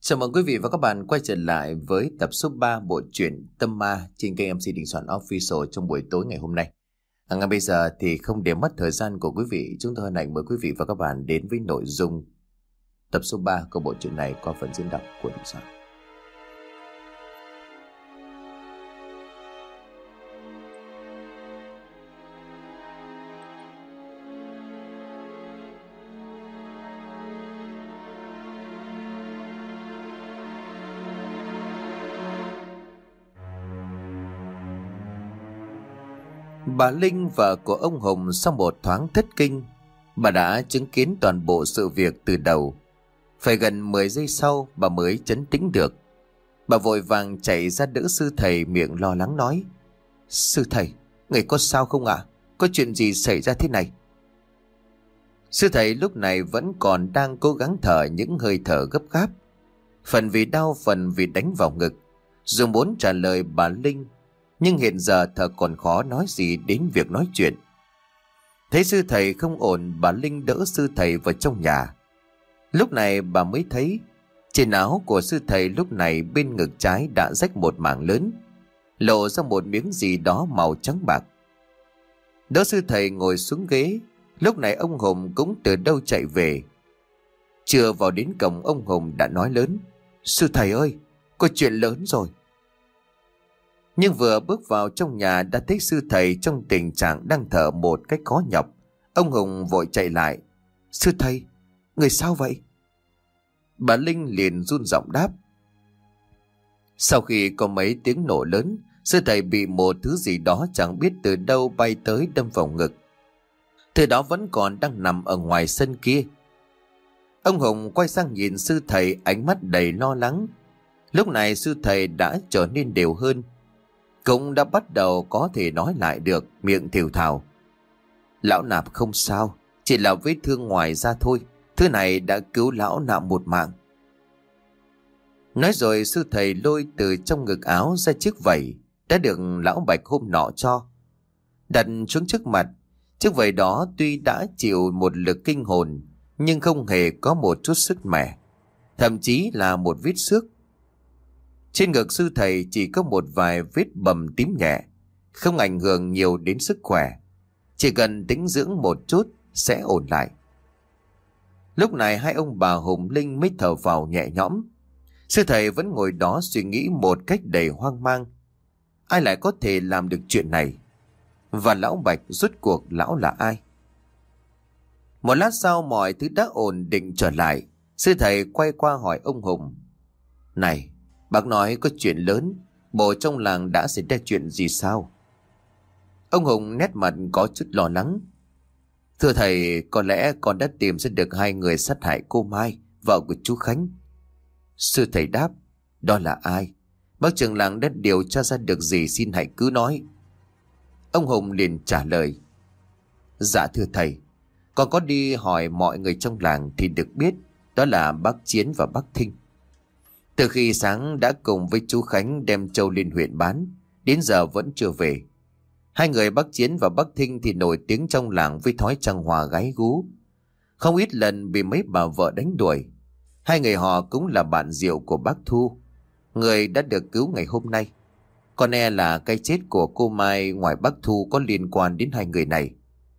Chào mừng quý vị và các bạn quay trở lại với tập số 3 bộ truyện Tâm Ma trên kênh MC Đình Soạn Official trong buổi tối ngày hôm nay. Ngay bây giờ thì không để mất thời gian của quý vị, chúng tôi hân hạnh mời quý vị và các bạn đến với nội dung tập số 3 của bộ truyện này qua phần diễn đọc của Đình Soạn. Bà Linh, vợ của ông Hùng, sau một thoáng thất kinh, bà đã chứng kiến toàn bộ sự việc từ đầu. Phải gần 10 giây sau bà mới trấn tĩnh được. Bà vội vàng chạy ra đỡ sư thầy, miệng lo lắng nói: "Sư thầy, người có sao không ạ? Có chuyện gì xảy ra thế này?" Sư thầy lúc này vẫn còn đang cố gắng thở những hơi thở gấp gáp, phần vì đau, phần vì đánh vào ngực. Dù muốn trả lời bà Linh, nhưng hiện giờ thở còn khó nói gì đến việc nói chuyện. Thấy sư thầy không ổn, bà Linh đỡ sư thầy vào trong nhà. Lúc này bà mới thấy trên áo của sư thầy lúc này bên ngực trái đã rách một mảng lớn, lộ ra một miếng gì đó màu trắng bạc. Đỡ sư thầy ngồi xuống ghế. Lúc này ông Hùng cũng từ đâu chạy về. Chưa vào đến cổng, ông Hùng đã nói lớn: "Sư thầy ơi, có chuyện lớn rồi." Nhưng vừa bước vào trong nhà đã thấy sư thầy trong tình trạng đang thở một cách khó nhọc. Ông Hùng vội chạy lại: "Sư thầy, người sao vậy?" Bà Linh liền run giọng đáp: "Sau khi có mấy tiếng nổ lớn, sư thầy bị một thứ gì đó chẳng biết từ đâu bay tới đâm vào ngực. Thứ đó vẫn còn đang nằm ở ngoài sân kia." Ông Hùng quay sang nhìn sư thầy, ánh mắt đầy lo lắng. Lúc này sư thầy đã trở nên đều hơn, cũng đã bắt đầu có thể nói lại được, miệng thều thào: "Lão nạp không sao, chỉ là vết thương ngoài da thôi. Thứ này đã cứu lão nạp một mạng." Nói rồi sư thầy lôi từ trong ngực áo ra chiếc vẩy đã được lão Bạch hôm nọ cho, đặt xuống trước mặt. Chiếc vẩy đó tuy đã chịu một lực kinh hồn, nhưng không hề có một chút sức mẻ, thậm chí là một vết xước. Trên ngực sư thầy chỉ có một vài vết bầm tím nhẹ, không ảnh hưởng nhiều đến sức khỏe, chỉ cần tĩnh dưỡng một chút sẽ ổn lại. Lúc này hai ông bà Hùng Linh mới thở vào nhẹ nhõm. Sư thầy vẫn ngồi đó suy nghĩ một cách đầy hoang mang. Ai lại có thể làm được chuyện này? Và lão Bạch rốt cuộc lão là ai? Một lát sau mọi thứ đã ổn định trở lại. Sư thầy quay qua hỏi ông Hùng: "Này, bác nói có chuyện lớn, bộ trong làng đã xảy ra chuyện gì sao?" Ông Hùng nét mặt có chút lo lắng: "Thưa thầy, có lẽ con đã tìm ra được hai người sát hại cô Mai, vợ của chú Khánh." Sư thầy đáp: "Đó là ai? Bác trưởng làng đã điều tra ra được gì, xin hãy cứ nói." Ông Hùng liền trả lời: "Dạ thưa thầy, con có đi hỏi mọi người trong làng thì được biết đó là bác Chiến và bác Thinh. Từ khi sáng đã cùng với chú Khánh đem trâu lên huyện bán, đến giờ vẫn chưa về. Hai người bác Chiến và bác Thinh thì nổi tiếng trong làng với thói trăng hòa gái gú, không ít lần bị mấy bà vợ đánh đuổi. Hai người họ cũng là bạn rượu của bác Thu, người đã được cứu ngày hôm nay. Con e là cái chết của cô Mai ngoài bác Thu có liên quan đến hai người này."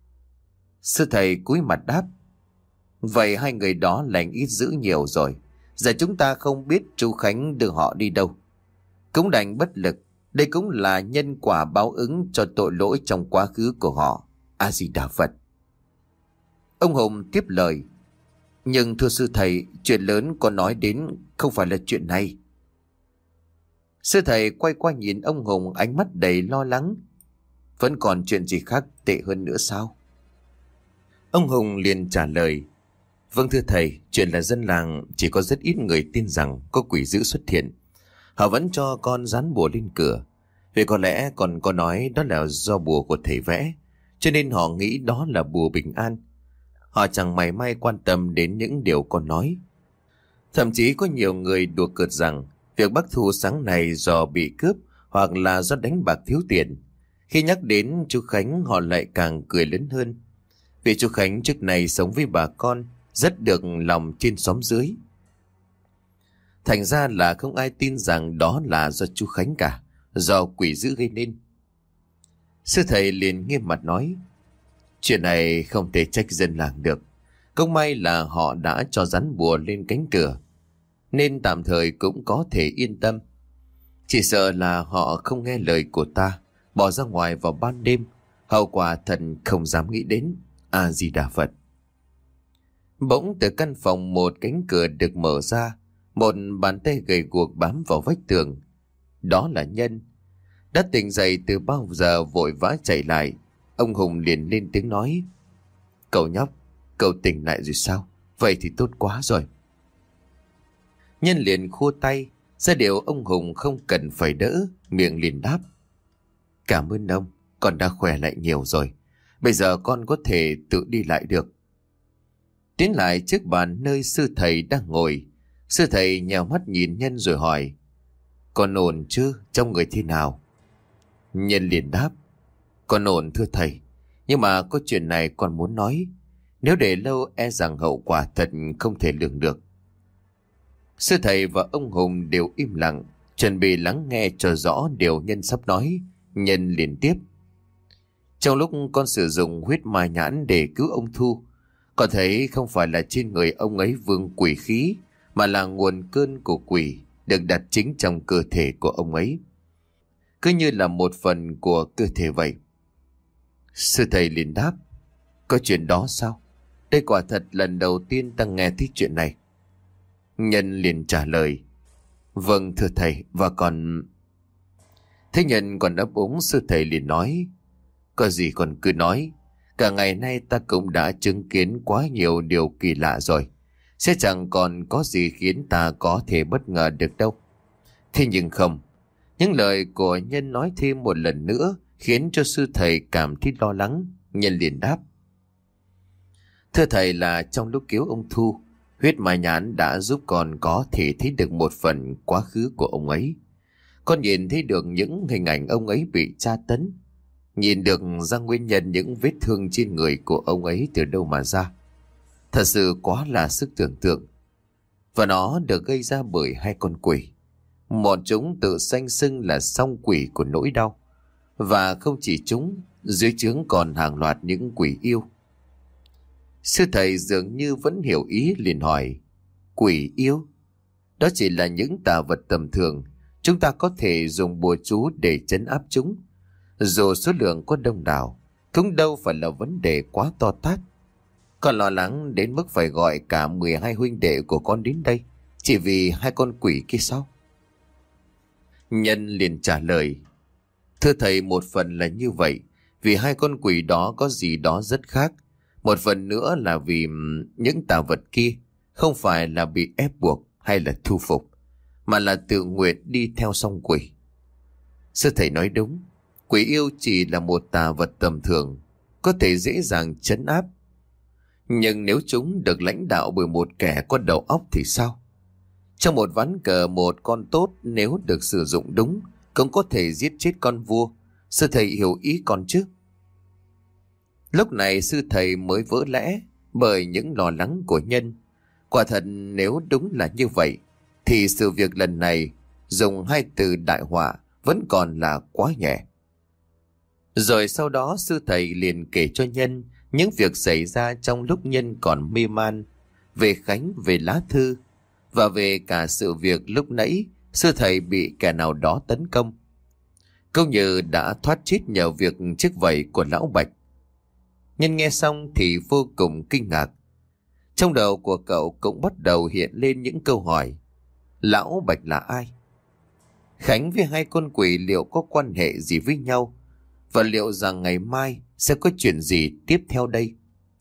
Sư thầy cúi mặt đáp: "Vậy hai người đó lành ít dữ nhiều rồi. Giờ chúng ta không biết chú Khánh đưa họ đi đâu, cũng đành bất lực. Đây cũng là nhân quả báo ứng cho tội lỗi trong quá khứ của họ. A Di Đà Phật." Ông Hùng tiếp lời: "Nhưng thưa sư thầy, chuyện lớn con nói đến không phải là chuyện này." Sư thầy quay qua nhìn ông Hùng, ánh mắt đầy lo lắng: "Vẫn còn chuyện gì khác tệ hơn nữa sao?" Ông Hùng liền trả lời: "Vâng thưa thầy, chuyện là dân làng chỉ có rất ít người tin rằng có quỷ dữ xuất hiện. Họ vẫn cho con dán bùa lên cửa, vì có lẽ còn có nói đó là do bùa của thầy vẽ, cho nên họ nghĩ đó là bùa bình an. Họ chẳng mảy may quan tâm đến những điều con nói. Thậm chí có nhiều người đùa cợt rằng việc bác Thu sáng này do bị cướp hoặc là do đánh bạc thiếu tiền. Khi nhắc đến chú Khánh họ lại càng cười lớn hơn, vì chú Khánh trước này sống với bà con, rất được lòng trên xóm dưới." Thành ra là không ai tin rằng đó là do chú Khánh cả, do quỷ dữ gây nên. Sư thầy liền nghiêm mặt nói, chuyện này không thể trách dân làng được. Không may là họ đã cho rắn bùa lên cánh cửa, nên tạm thời cũng có thể yên tâm. Chỉ sợ là họ không nghe lời của ta, bỏ ra ngoài vào ban đêm, hậu quả thần không dám nghĩ đến. A Di Đà Phật. Bỗng từ căn phòng một cánh cửa được mở ra, một bàn tay gầy guộc bám vào vách tường. Đó là Nhân. Đã tỉnh dậy từ bao giờ vội vã chạy lại. Ông Hùng liền lên tiếng nói, cậu nhóc, cậu tỉnh lại rồi sao? Vậy thì tốt quá rồi. Nhân liền khua tay ra điều ông Hùng không cần phải đỡ, miệng liền đáp, cảm ơn ông, con đã khỏe lại nhiều rồi. Bây giờ con có thể tự đi lại được. Tiến lại trước bàn nơi sư thầy đang ngồi, sư thầy nhèo mắt nhìn Nhân rồi hỏi, con ổn chứ, trong người thế nào? Nhân liền đáp, con ổn thưa thầy, nhưng mà có chuyện này con muốn nói. Nếu để lâu e rằng hậu quả thật không thể lường được. Sư thầy và ông Hùng đều im lặng, chuẩn bị lắng nghe cho rõ điều Nhân sắp nói. Nhân liền tiếp, trong lúc con sử dụng huyết ma nhãn để cứu ông Thu, con thấy không phải là trên người ông ấy vương quỷ khí, mà là nguồn cơn của quỷ được đặt chính trong cơ thể của ông ấy, cứ như là một phần của cơ thể vậy. Sư thầy liền đáp, có chuyện đó sao? Đây quả thật lần đầu tiên ta nghe thấy chuyện này. Nhân liền trả lời, vâng thưa thầy, và còn... Thế Nhân còn ấp úng, sư thầy liền nói, có gì còn cứ nói. Cả ngày nay ta cũng đã chứng kiến quá nhiều điều kỳ lạ rồi, sẽ chẳng còn có gì khiến ta có thể bất ngờ được đâu. Thế nhưng không, những lời của Nhân nói thêm một lần nữa khiến cho sư thầy cảm thấy lo lắng. Nhân liền đáp, thưa thầy, là trong lúc cứu ông Thu, huyết ma nhãn đã giúp con có thể thấy được một phần quá khứ của ông ấy. Con nhìn thấy được những hình ảnh ông ấy bị tra tấn, nhìn được ra nguyên nhân những vết thương trên người của ông ấy từ đâu mà ra. Thật sự quá là sức tưởng tượng. Và nó được gây ra bởi hai con quỷ. Một chúng tự xanh xưng là song quỷ của nỗi đau. Và không chỉ chúng, dưới trướng còn hàng loạt những quỷ yêu. Sư thầy dường như vẫn hiểu ý, liền hỏi, quỷ yêu? Đó chỉ là những tà vật tầm thường, chúng ta có thể dùng bùa chú để trấn áp chúng. Dù số lượng có đông đảo, cũng đâu phải là vấn đề quá to tát. Con lo lắng đến mức phải gọi cả 12 huynh đệ của con đến đây, chỉ vì hai con quỷ kia sao? Nhân liền trả lời, thưa thầy, một phần là như vậy, vì hai con quỷ đó có gì đó rất khác. Một phần nữa là vì những tà vật kia không phải là bị ép buộc hay là thu phục, mà là tự nguyện đi theo song quỷ. Sư thầy nói đúng, quỷ yêu chỉ là một tà vật tầm thường, có thể dễ dàng trấn áp. Nhưng nếu chúng được lãnh đạo bởi một kẻ có đầu óc thì sao? Trong một ván cờ, một con tốt nếu được sử dụng đúng cũng có thể giết chết con vua. Sư thầy hiểu ý con chứ? Lúc này sư thầy mới vỡ lẽ bởi những lo lắng của Nhân. Quả thật nếu đúng là như vậy thì sự việc lần này dùng hai từ đại họa vẫn còn là quá nhẹ. Rồi sau đó sư thầy liền kể cho Nhân những việc xảy ra trong lúc Nhân còn mê man, về Khánh, về lá thư, và về cả sự việc lúc nãy sư thầy bị kẻ nào đó tấn công. Câu như đã thoát chết nhờ việc chiếc vẩy của lão Bạch. Nhân nghe xong thì vô cùng kinh ngạc. Trong đầu của cậu cũng bắt đầu hiện lên những câu hỏi. Lão Bạch là ai? Khánh với hai con quỷ liệu có quan hệ gì với nhau? Và liệu rằng ngày mai sẽ có chuyện gì tiếp theo đây?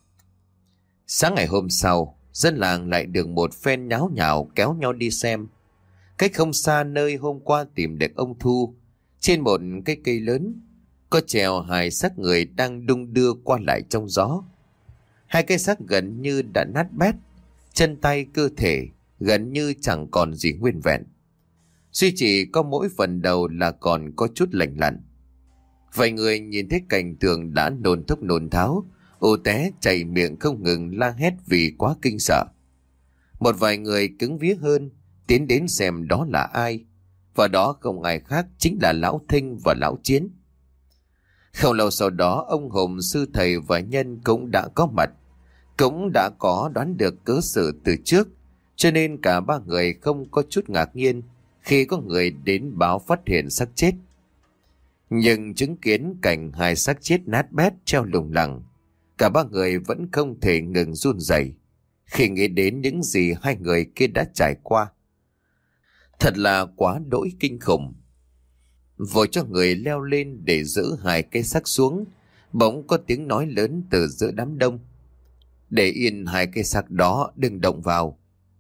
Sáng ngày hôm sau, dân làng lại được một phen nháo nhào kéo nhau đi xem. Cách không xa nơi hôm qua tìm được ông Thu, trên một cái cây lớn, có treo hai xác người đang đung đưa qua lại trong gió. Hai cái xác gần như đã nát bét, chân tay cơ thể gần như chẳng còn gì nguyên vẹn. Duy chỉ có mỗi phần đầu là còn có chút lành lặn. Vài người nhìn thấy cảnh tượng đã nôn thốc nôn tháo, ù té chảy miệng không ngừng la hét vì quá kinh sợ. Một vài người cứng vía hơn tiến đến xem đó là ai. Và đó không ai khác chính là lão Thinh và lão Chiến. Không lâu sau đó, ông Hùng, sư thầy và Nhân cũng đã có mặt, cũng đã có đoán được cớ sự từ trước, cho nên cả ba người không có chút ngạc nhiên khi có người đến báo phát hiện xác chết. Nhưng chứng kiến cảnh hai xác chết nát bét treo lủng lẳng, cả ba người vẫn không thể ngừng run rẩy khi nghĩ đến những gì hai người kia đã trải qua. Thật là quá đỗi kinh khủng. Vội cho người leo lên để giữ hai cái xác xuống, bỗng có tiếng nói lớn từ giữa đám đông: "Để yên hai cái xác đó, đừng động vào."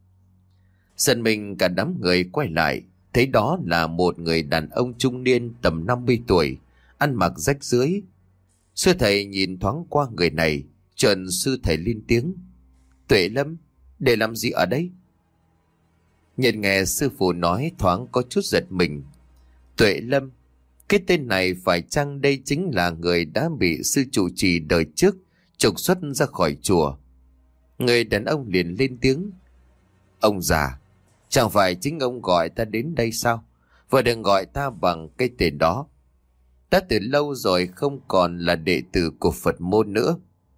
Giật mình cả đám người quay lại, thấy đó là một người đàn ông trung niên tầm 50 tuổi, ăn mặc rách rưới. Sư thầy nhìn thoáng qua người này, chợt sư thầy lên tiếng: "Tuệ Lâm, để làm gì ở đây?" Nhận nghe sư phụ nói thoáng có chút giật mình. Tuệ Lâm, cái tên này phải chăng đây chính là người đã bị sư trụ trì đời trước trục xuất ra khỏi chùa? Người đàn ông liền lên tiếng: "Ông già, chẳng phải chính ông gọi ta đến đây sao? Và đừng gọi ta bằng cái tên đó. Ta từ lâu rồi không còn là đệ tử của Phật môn nữa."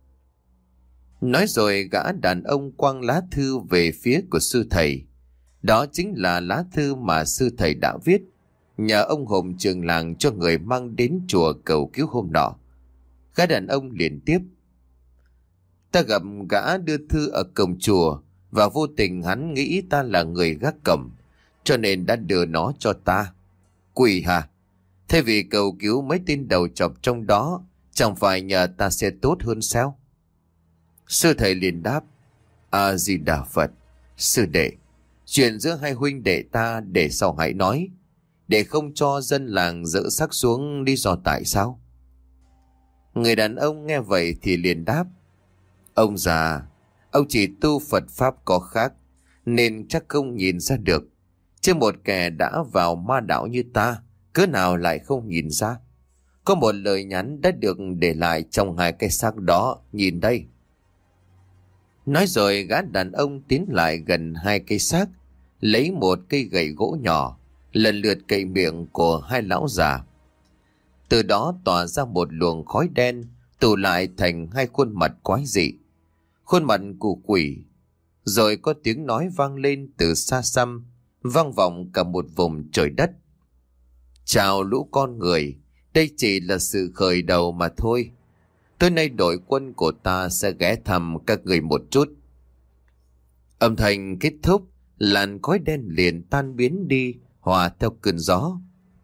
Nói rồi gã đàn ông quăng lá thư về phía của sư thầy. Đó chính là lá thư mà sư thầy đã viết, nhờ ông Hùng trường làng cho người mang đến chùa cầu cứu hôm nọ. Gã đàn ông liền tiếp: "Ta gặp gã đưa thư ở cổng chùa, và vô tình hắn nghĩ ta là người gác cổng, cho nên đã đưa nó cho ta. Quỷ hả? Thay vì cầu cứu mấy tên đầu chọc trong đó, chẳng phải nhờ ta sẽ tốt hơn sao?" Sư thầy liền đáp: "A Di Đà Phật. Sư đệ, chuyện giữa hai huynh đệ ta để sau hãy nói, để không cho dân làng dỡ xác xuống, lý do tại sao?" Người đàn ông nghe vậy thì liền đáp: "Ông già, ông chỉ tu Phật Pháp có khác, nên chắc không nhìn ra được. Chứ một kẻ đã vào ma đạo như ta, cớ nào lại không nhìn ra. Có một lời nhắn đã được để lại trong hai cái xác đó, nhìn đây." Nói rồi gã đàn ông tiến lại gần hai cây xác, lấy một cây gậy gỗ nhỏ, lần lượt cậy miệng của hai lão già. Từ đó tỏa ra một luồng khói đen, tụ lại thành hai khuôn mặt quái dị, khuôn mặt của quỷ. Rồi có tiếng nói vang lên từ xa xăm, vang vọng cả một vùng trời đất: "Chào lũ con người, đây chỉ là sự khởi đầu mà thôi. Tối nay đội quân của ta sẽ ghé thăm các người một chút." Âm thanh kết thúc, làn khói đen liền tan biến đi, hòa theo cơn gió.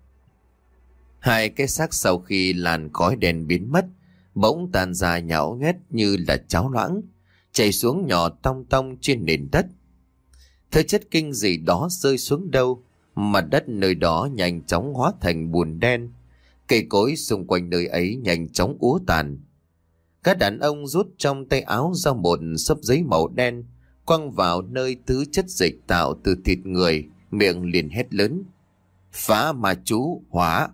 Hai cái xác sau khi làn khói đen biến mất, bỗng tan ra nhão nhét như là cháo loãng, chảy xuống nhỏ tong tong trên nền đất. Thứ chất kinh dị đó rơi xuống đâu, mặt đất nơi đó nhanh chóng hóa thành bùn đen, cây cối xung quanh nơi ấy nhanh chóng úa tàn. Các đàn ông rút trong tay áo ra một xấp giấy màu đen, quăng vào nơi thứ chất dịch tạo từ thịt người, miệng liền hét lớn: "Phá ma chú, hỏa!"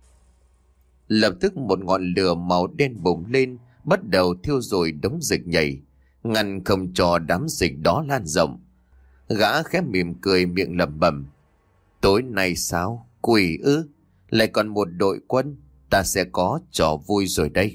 Lập tức một ngọn lửa màu đen bùng lên, bắt đầu thiêu rụi đống dịch nhầy, ngăn không cho đám dịch đó lan rộng. Gã khẽ mỉm cười, miệng lẩm bẩm: "Tối nay sao? Quỷ ư? Lại còn một đội quân, ta sẽ có trò vui rồi đây."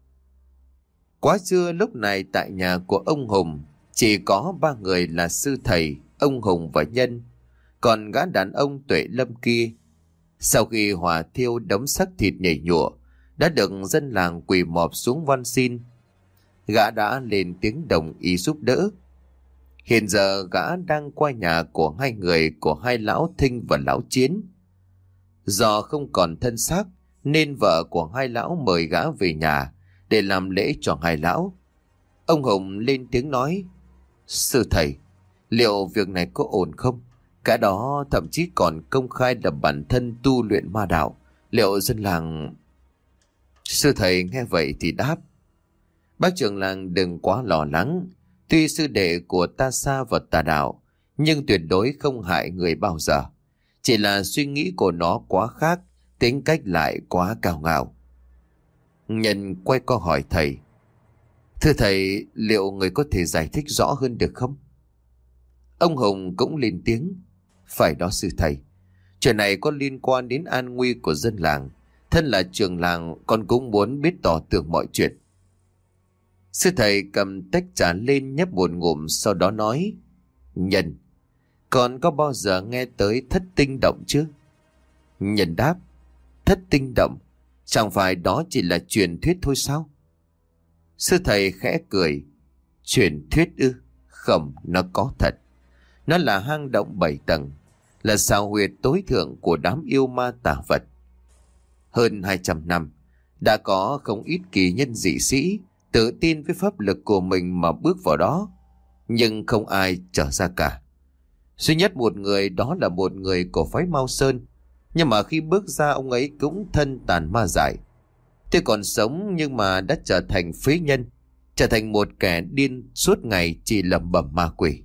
Quá trưa lúc này tại nhà của ông Hùng chỉ có ba người là sư thầy, ông Hùng và Nhân. Còn gã đàn ông Tuệ Lâm kia, sau khi hỏa thiêu đống xác thịt nhảy nhụa, đã được dân làng quỳ mọp xuống van xin. Gã đã lên tiếng đồng ý giúp đỡ. Hiện giờ gã đang qua nhà của hai người của hai lão Thinh và lão Chiến. Do không còn thân xác nên vợ của hai lão mời gã về nhà để làm lễ cho hai lão. Ông Hùng lên tiếng nói: "Sư thầy, liệu việc này có ổn không? Cả đó thậm chí còn công khai là bản thân tu luyện ma đạo, liệu dân làng..." Sư thầy nghe vậy thì đáp: "Bác trưởng làng đừng quá lo lắng. Tuy sư đệ của ta xa vào tà đạo, nhưng tuyệt đối không hại người bao giờ. Chỉ là suy nghĩ của nó quá khác, tính cách lại quá cao ngạo." Nhân quay qua hỏi thầy: "Thưa thầy, liệu người có thể giải thích rõ hơn được không?" Ông Hùng cũng lên tiếng: Phải đó sư thầy. Chuyện này có liên quan đến an nguy của dân làng. Thân là trưởng làng, con cũng muốn biết tỏ tường mọi chuyện. Sư thầy cầm tách trà lên nhấp một ngụm, sau đó nói: Nhân, con có bao giờ nghe tới thất tinh động chứ? Nhân đáp: Thất tinh động? Chẳng phải đó chỉ là truyền thuyết thôi sao? Sư thầy khẽ cười: Truyền thuyết ư? Không, nó có thật. Nó là hang động 7 tầng, là xào huyệt tối thượng của đám yêu ma tà vật. Hơn 200 năm, đã có không ít kỳ nhân dị sĩ tự tin với pháp lực của mình mà bước vào đó, nhưng không ai trở ra cả. Duy nhất một người, đó là một người của phái Mao Sơn, nhưng mà khi bước ra ông ấy cũng thân tàn ma dại. Tuy còn sống nhưng mà đã trở thành phế nhân, trở thành một kẻ điên suốt ngày chỉ lẩm bẩm ma quỷ.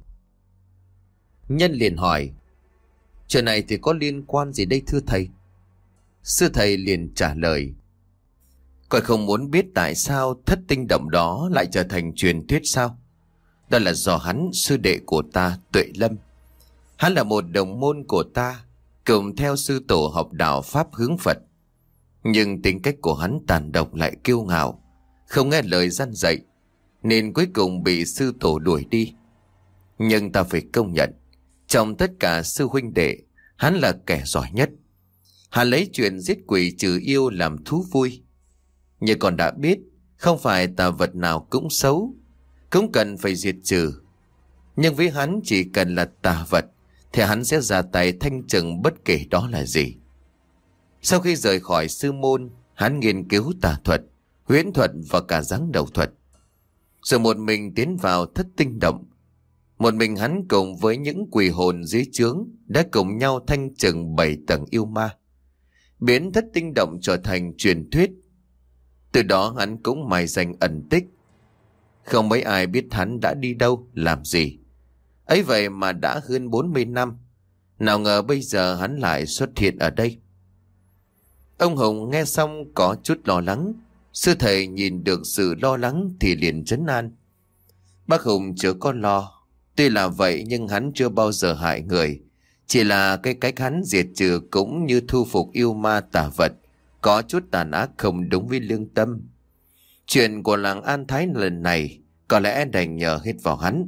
Nhân liền hỏi: Chuyện này thì có liên quan gì đây thưa thầy? Sư thầy liền trả lời: Coi không muốn biết tại sao thất tinh động đó lại trở thành truyền thuyết sao? Đó là do hắn, sư đệ của ta, Tuệ Lâm. Hắn là một đồng môn của ta, cùng theo sư tổ học đạo Pháp hướng Phật. Nhưng tính cách của hắn tàn độc lại kiêu ngạo, không nghe lời gian dạy, nên cuối cùng bị sư tổ đuổi đi. Nhưng ta phải công nhận, trong tất cả sư huynh đệ, hắn là kẻ giỏi nhất. Hắn lấy chuyện giết quỷ trừ yêu làm thú vui. Như con đã biết, không phải tà vật nào cũng xấu, cũng cần phải diệt trừ. Nhưng với hắn, chỉ cần là tà vật thì hắn sẽ ra tay thanh trừng bất kể đó là gì. Sau khi rời khỏi sư môn, hắn nghiên cứu tà thuật, huyễn thuật và cả giáng đầu thuật, rồi một mình tiến vào thất tinh động. Một mình hắn cùng với những quỷ hồn dưới trướng đã cùng nhau thanh trừng 7 tầng yêu ma, biến thất tinh động trở thành truyền thuyết. Từ đó hắn cũng mài danh ẩn tích, không mấy ai biết hắn đã đi đâu làm gì. Ấy vậy mà đã hơn 40 năm, nào ngờ bây giờ hắn lại xuất hiện ở đây. Ông Hùng nghe xong có chút lo lắng. Sư thầy nhìn được sự lo lắng thì liền trấn an: Bác Hùng chớ có lo. Tuy là vậy nhưng hắn chưa bao giờ hại người. Chỉ là cái cách hắn diệt trừ cũng như thu phục yêu ma tà vật có chút tàn ác, không đúng với lương tâm. Chuyện của làng An Thái lần này có lẽ đành nhờ hết vào hắn.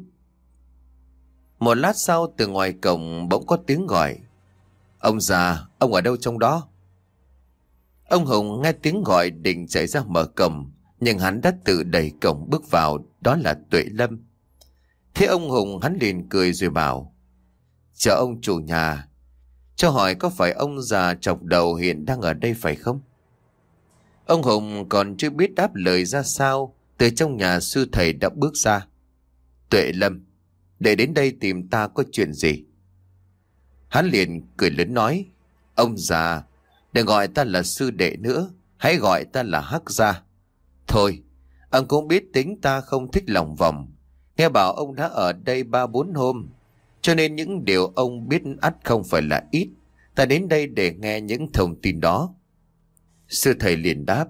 Một lát sau, từ ngoài cổng bỗng có tiếng gọi: Ông già, ông ở đâu trong đó? Ông Hùng nghe tiếng gọi định chạy ra mở cổng, nhưng hắn đã tự đẩy cổng bước vào. Đó là Tuệ Lâm. Thế ông Hùng hắn liền cười rồi bảo: Chào ông chủ nhà, cho hỏi có phải ông già chọc đầu hiện đang ở đây phải không? Ông Hùng còn chưa biết đáp lời ra sao, từ trong nhà sư thầy đã bước ra: Tuệ Lâm, để đến đây tìm ta có chuyện gì? Hắn liền cười lớn nói: Ông già, đừng gọi ta là sư đệ nữa, hãy gọi ta là Hắc Gia. Thôi, ông cũng biết tính ta không thích lòng vòng. Nghe bảo ông đã ở đây 3-4 hôm, cho nên những điều ông biết ắt không phải là ít. Ta đến đây để nghe những thông tin đó. Sư thầy liền đáp: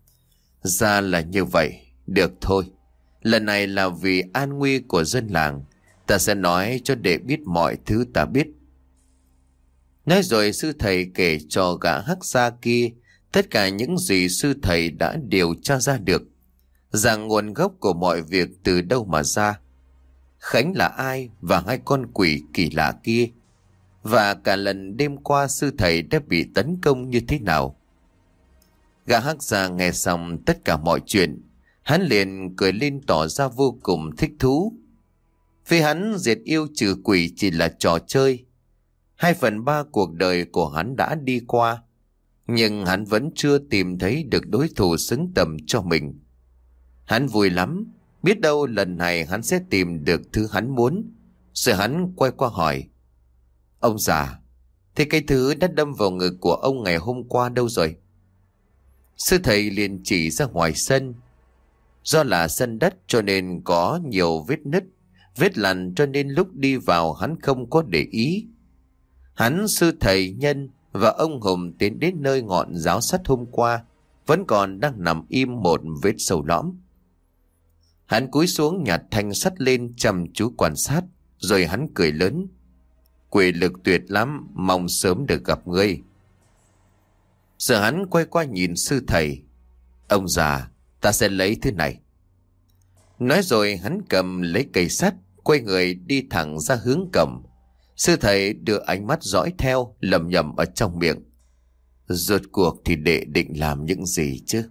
Ra là như vậy, được thôi. Lần này là vì an nguy của dân làng, ta sẽ nói cho để biết mọi thứ ta biết. Nói rồi sư thầy kể cho gã Hắc Gia kia tất cả những gì sư thầy đã điều tra ra được, rằng nguồn gốc của mọi việc từ đâu mà ra, Khánh là ai và hai con quỷ kỳ lạ kia, và cả lần đêm qua sư thầy đã bị tấn công như thế nào. Gã Hắc Gia nghe xong tất cả mọi chuyện, hắn liền cười lên tỏ ra vô cùng thích thú. Vì hắn diệt yêu trừ quỷ chỉ là trò chơi. 2/3 cuộc đời của hắn đã đi qua, nhưng hắn vẫn chưa tìm thấy được đối thủ xứng tầm cho mình. Hắn vui lắm, biết đâu lần này hắn sẽ tìm được thứ hắn muốn. Rồi hắn quay qua hỏi: Ông già, thế cái thứ đã đâm vào ngực của ông ngày hôm qua đâu rồi? Sư thầy liền chỉ ra ngoài sân. Do là sân đất cho nên có nhiều vết nứt, vết lằn, cho nên lúc đi vào hắn không có để ý. Hắn, sư thầy Nhân và ông Hùng tiến đến nơi ngọn giáo sắt hôm qua vẫn còn đang nằm im một vết sâu lõm. Hắn cúi xuống nhặt thanh sắt lên chăm chú quan sát, rồi hắn cười lớn: Quỷ lực tuyệt lắm, mong sớm được gặp ngươi. Giờ hắn quay qua nhìn sư thầy. Ông già, ta sẽ lấy thứ này. Nói rồi hắn cầm lấy cây sắt, quay người đi thẳng ra hướng cổng. Sư thầy đưa ánh mắt dõi theo, lẩm nhẩm ở trong miệng. Rốt cuộc thì đệ định làm những gì chứ?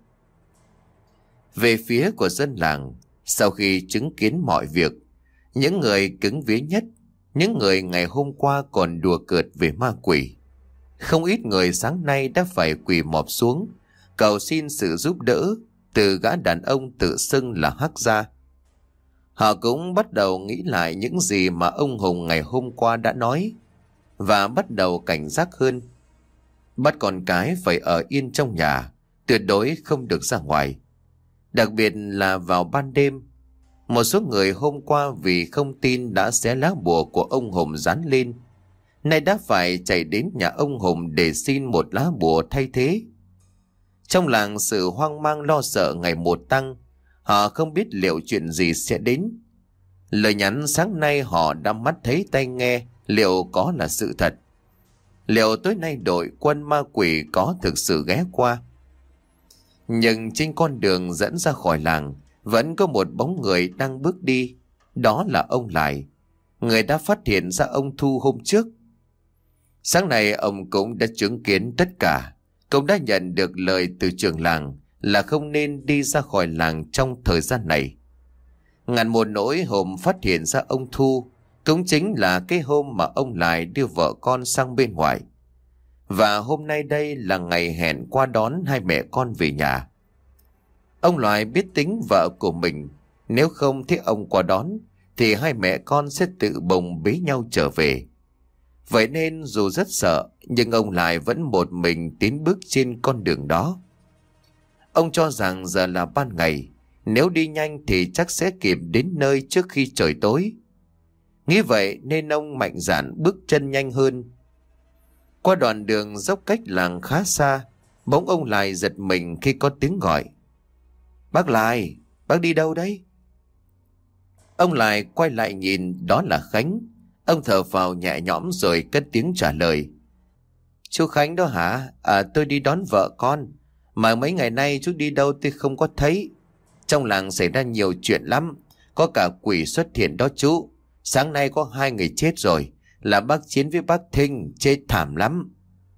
Về phía của dân làng, sau khi chứng kiến mọi việc, những người cứng vía nhất, những người ngày hôm qua còn đùa cợt về ma quỷ, không ít người sáng nay đã phải quỳ mọp xuống, cầu xin sự giúp đỡ từ gã đàn ông tự xưng là Hắc Gia. Họ cũng bắt đầu nghĩ lại những gì mà ông Hùng ngày hôm qua đã nói, và bắt đầu cảnh giác hơn. Bắt con cái phải ở yên trong nhà, tuyệt đối không được ra ngoài. Đặc biệt là vào ban đêm. Một số người hôm qua vì không tin đã xé lá bùa của ông Hùng dán lên, nay đã phải chạy đến nhà ông Hùng để xin một lá bùa thay thế. Trong làng sự hoang mang lo sợ ngày một tăng. Họ không biết liệu chuyện gì sẽ đến. Lời nhắn sáng nay họ đã mắt thấy tai nghe liệu có là sự thật. Liệu tối nay đội quân ma quỷ có thực sự ghé qua? Nhưng trên con đường dẫn ra khỏi làng vẫn có một bóng người đang bước đi. Đó là ông Lại, người đã phát hiện ra ông Thu hôm trước. Sáng nay ông cũng đã chứng kiến tất cả, cũng đã nhận được lời từ trưởng làng là không nên đi ra khỏi làng trong thời gian này. Ngàn một nỗi hôm phát hiện ra ông Thu cũng chính là cái hôm mà ông Lại đưa vợ con sang bên ngoài. Và hôm nay đây là ngày hẹn qua đón hai mẹ con về nhà. Ông Lại biết tính vợ của mình, nếu không thấy ông qua đón thì hai mẹ con sẽ tự bồng bế nhau trở về. Vậy nên dù rất sợ, nhưng ông Lại vẫn một mình tiến bước trên con đường đó. Ông cho rằng giờ là ban ngày, nếu đi nhanh thì chắc sẽ kịp đến nơi trước khi trời tối. Nghĩ vậy nên ông mạnh dạn bước chân nhanh hơn. Qua đoạn đường dốc cách làng khá xa, bỗng ông Lại giật mình khi có tiếng gọi. Bác Lại, bác đi đâu đấy? Ông Lại quay lại nhìn, đó là Khánh. Ông thở phào nhẹ nhõm rồi cất tiếng trả lời. Chú Khánh đó hả? Tôi đi đón vợ con. Mà mấy ngày nay chú đi đâu tôi không có thấy. Trong làng xảy ra nhiều chuyện lắm. Có cả quỷ xuất hiện đó chú. Sáng nay có 2 người chết rồi. Là bác Chiến với bác Thinh, chết thảm lắm.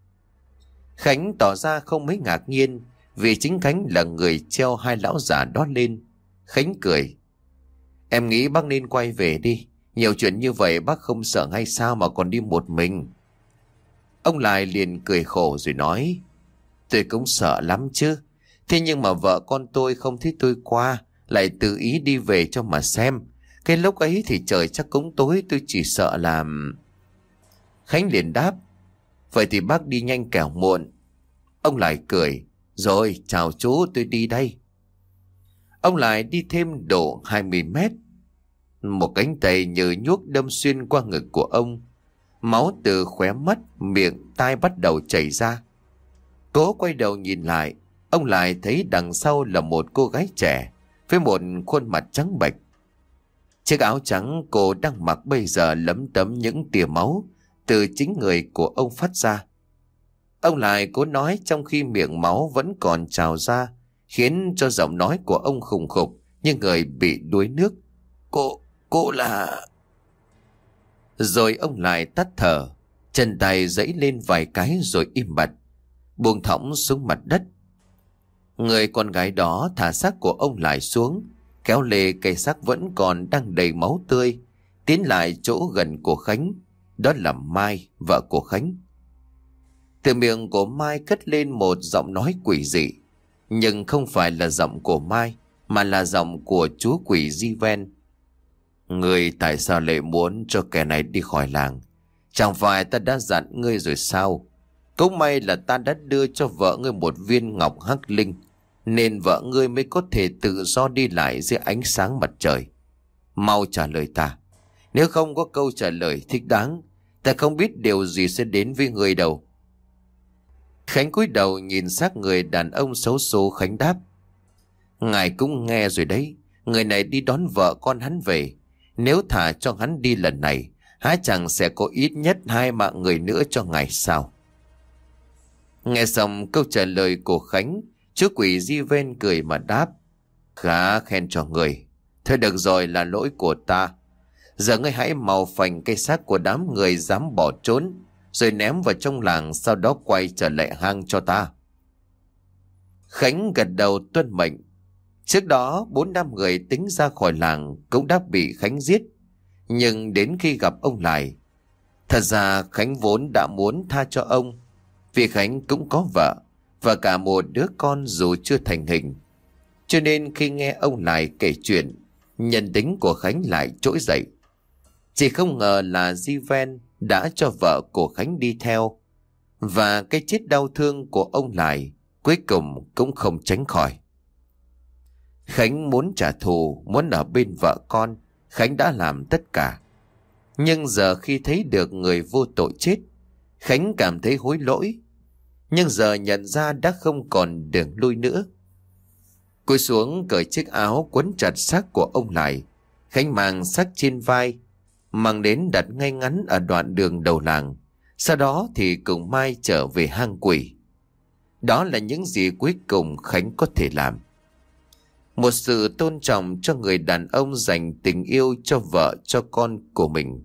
Khánh tỏ ra không mấy ngạc nhiên, vì chính Khánh là người treo hai lão già đó lên. Khánh cười. Em nghĩ bác nên quay về đi. Nhiều chuyện như vậy bác không sợ hay sao mà còn đi một mình? Ông Lại liền cười khổ rồi nói. Tôi cũng sợ lắm chứ. Thế nhưng mà vợ con tôi không thấy tôi qua, lại tự ý đi về cho mà xem. Cái lúc ấy thì trời chắc cũng tối, tôi chỉ sợ là... Khánh liền đáp. Vậy thì bác đi nhanh kẻo muộn. Ông Lại cười. Rồi, chào chú, tôi đi đây. Ông Lại đi thêm độ 20 mét. Một cánh tay như nhuốc đâm xuyên qua ngực của ông. Máu từ khóe mắt, miệng, tai bắt đầu chảy ra. Cố quay đầu nhìn lại, ông Lại thấy đằng sau là một cô gái trẻ với một khuôn mặt trắng bệch. Chiếc áo trắng cô đang mặc bây giờ lấm tấm những tia máu từ chính người của ông phát ra. Ông Lại cố nói trong khi miệng máu vẫn còn trào ra, khiến cho giọng nói của ông khùng khục như người bị đuối nước. Cô là... Rồi ông lại tắt thở, chân tay giãy lên vài cái rồi im bặt, buông thõng xuống mặt đất. Người con gái đó thả xác của ông lại xuống, kéo lê cây xác vẫn còn đang đầy máu tươi, tiến lại chỗ gần của Khánh. Đó là Mai, vợ của Khánh. Từ miệng của Mai cất lên một giọng nói quỷ dị, nhưng không phải là giọng của Mai, mà là giọng của chú quỷ Di-ven. Ngươi tại sao lại muốn cho kẻ này đi khỏi làng? Chẳng phải ta đã dặn ngươi rồi sao? Cũng may là ta đã đưa cho vợ ngươi một viên ngọc hắc linh, nên vợ ngươi mới có thể tự do đi lại dưới ánh sáng mặt trời. Mau trả lời ta. Nếu không có câu trả lời thích đáng, ta không biết điều gì sẽ đến với ngươi đâu. Khánh cúi đầu nhìn xác người đàn ông xấu số. Khánh đáp. Ngài cũng nghe rồi đấy. Người này đi đón vợ con hắn về. Nếu thả cho hắn đi lần này, há chẳng sẽ có ít nhất 2 mạng người nữa cho ngài sao? Nghe xong câu trả lời của Khánh, chú quỷ Di Ven cười mà đáp: Khá khen cho người. Thôi được rồi, là lỗi của ta. Giờ ngươi hãy mau phanh cây xác của đám người dám bỏ trốn, rồi ném vào trong làng, sau đó quay trở lại hang cho ta. Khánh gật đầu tuân mệnh. Trước đó 4-5 người tính ra khỏi làng cũng đã bị Khánh giết. Nhưng đến khi gặp ông Lại, thật ra Khánh vốn đã muốn tha cho ông, vì Khánh cũng có vợ và cả một đứa con dù chưa thành hình. Cho nên khi nghe ông Lại kể chuyện, nhân tính của Khánh lại trỗi dậy. Chỉ không ngờ là Di Ven đã cho vợ của Khánh đi theo, và cái chết đau thương của ông Lại cuối cùng cũng không tránh khỏi. Khánh muốn trả thù, muốn ở bên vợ con, Khánh đã làm tất cả. Nhưng giờ khi thấy được người vô tội chết, Khánh cảm thấy hối lỗi. Nhưng giờ nhận ra đã không còn đường lui nữa. Cúi xuống cởi chiếc áo quấn chặt xác của ông lại. Khánh mang xác trên vai, mang đến đặt ngay ngắn ở đoạn đường đầu làng. Sau đó thì cùng Mai trở về hang quỷ. Đó là những gì cuối cùng Khánh có thể làm. Một sự tôn trọng cho người đàn ông dành tình yêu cho vợ cho con của mình.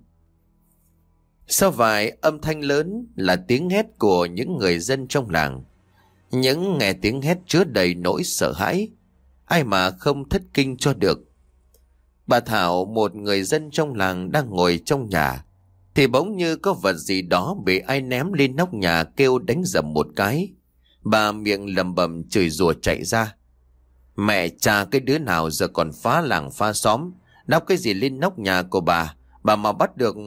Sau vài âm thanh lớn là tiếng hét của những người dân trong làng. Những nghe tiếng hét chứa đầy nỗi sợ hãi, ai mà không thất kinh cho được. Bà Thảo, một người dân trong làng đang ngồi trong nhà, thì bỗng như có vật gì đó bị ai ném lên nóc nhà, kêu đánh dầm một cái. Bà miệng lầm bầm chửi rủa chạy ra. Mẹ cha cái đứa nào giờ còn phá làng phá xóm, nóc cái gì lên nóc nhà của bà mà bắt được.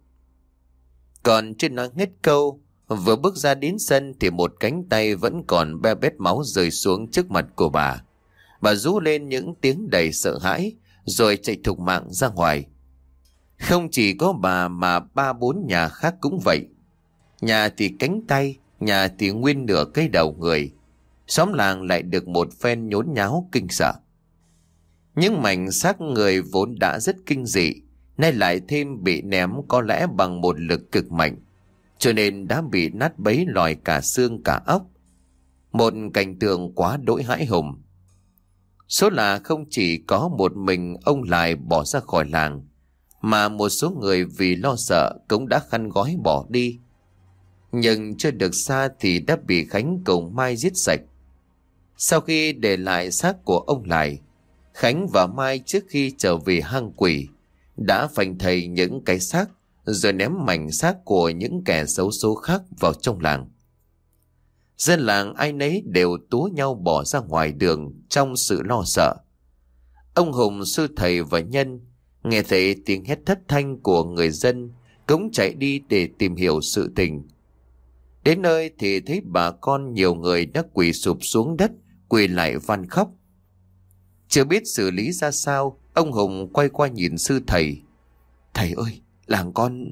Còn chưa nói hết câu, vừa bước ra đến sân thì một cánh tay vẫn còn be bết máu rơi xuống trước mặt của bà. Bà rú lên những tiếng đầy sợ hãi, rồi chạy thục mạng ra ngoài. Không chỉ có bà mà 3-4 nhà khác cũng vậy. Nhà thì cánh tay, nhà thì nguyên nửa cái đầu người. Xóm làng lại được một phen nhốn nháo kinh sợ. Những mảnh xác người vốn đã rất kinh dị, nay lại thêm bị ném có lẽ bằng một lực cực mạnh, cho nên đã bị nát bấy lòi cả xương cả óc. Một cảnh tượng quá đỗi hãi hùng. Số là không chỉ có một mình ông Lại bỏ ra khỏi làng, mà một số người vì lo sợ cũng đã khăn gói bỏ đi. Nhưng chưa được xa thì đã bị Khánh cùng Mai giết sạch. Sau khi để lại xác của ông Lại, Khánh và Mai trước khi trở về hang quỷ đã phanh thây những cái xác, rồi ném mảnh xác của những kẻ xấu số khác vào trong làng. Dân làng ai nấy đều túa nhau bỏ ra ngoài đường trong sự lo sợ. Ông Hùng, sư thầy và Nhân nghe thấy tiếng hét thất thanh của người dân cũng chạy đi để tìm hiểu sự tình. Đến nơi thì thấy bà con nhiều người đã quỳ sụp xuống đất, quỳ lại van khóc. Chưa biết xử lý ra sao, ông Hùng quay qua nhìn sư thầy. Thầy ơi, làng con...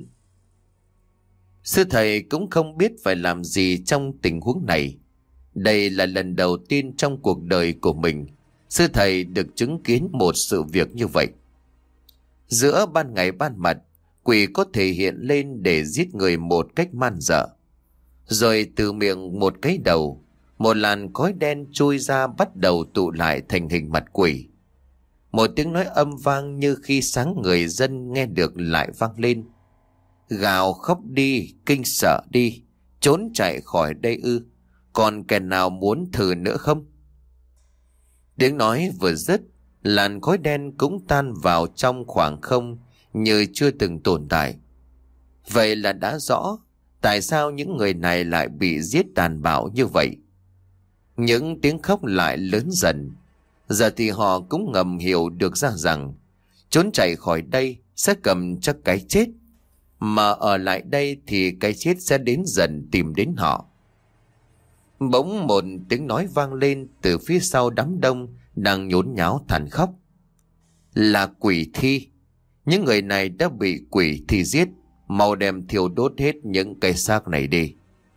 Sư thầy cũng không biết phải làm gì trong tình huống này. Đây là lần đầu tiên trong cuộc đời của mình sư thầy được chứng kiến một sự việc như vậy. Giữa ban ngày ban mặt, quỷ có thể hiện lên để giết người một cách man dợ. Rồi từ miệng một cái đầu, một làn khói đen trôi ra bắt đầu tụ lại thành hình mặt quỷ. Một tiếng nói âm vang như khi sáng người dân nghe được lại vang lên. Gào khóc đi, kinh sợ đi, trốn chạy khỏi đây ư, còn kẻ nào muốn thử nữa không? Tiếng nói vừa dứt, làn khói đen cũng tan vào trong khoảng không như chưa từng tồn tại. Vậy là đã rõ tại sao những người này lại bị giết tàn bạo như vậy. Những tiếng khóc lại lớn dần. Giờ thì họ cũng ngầm hiểu được ra rằng trốn chạy khỏi đây sẽ cầm chắc cái chết, mà ở lại đây thì cái chết sẽ đến dần tìm đến họ. Bỗng một tiếng nói vang lên từ phía sau đám đông đang nhốn nháo than khóc. Là quỷ thi. Những người này đã bị quỷ thi giết, mau đem thiêu đốt hết những cái xác này đi.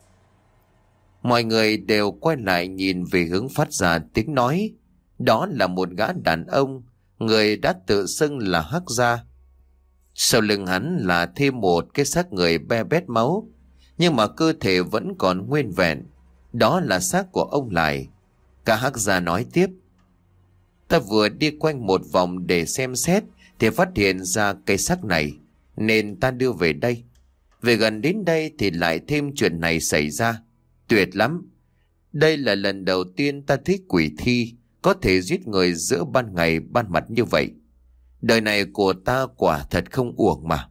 Mọi người đều quay lại nhìn về hướng phát ra tiếng nói. Đó là một gã đàn ông, người đã tự xưng là Hắc Gia. Sau lưng hắn là thêm một cái xác người be bét máu, nhưng mà cơ thể vẫn còn nguyên vẹn. Đó là xác của ông Lại. Cả hắc gia nói tiếp: ta vừa đi quanh một vòng để xem xét thì phát hiện ra cái xác này, nên ta đưa về đây. Về gần đến đây thì lại thêm chuyện này xảy ra. Tuyệt lắm. Đây là lần đầu tiên ta thấy quỷ thi có thể giết người giữa ban ngày ban mặt như vậy. Đời này của ta quả thật không uổng mà.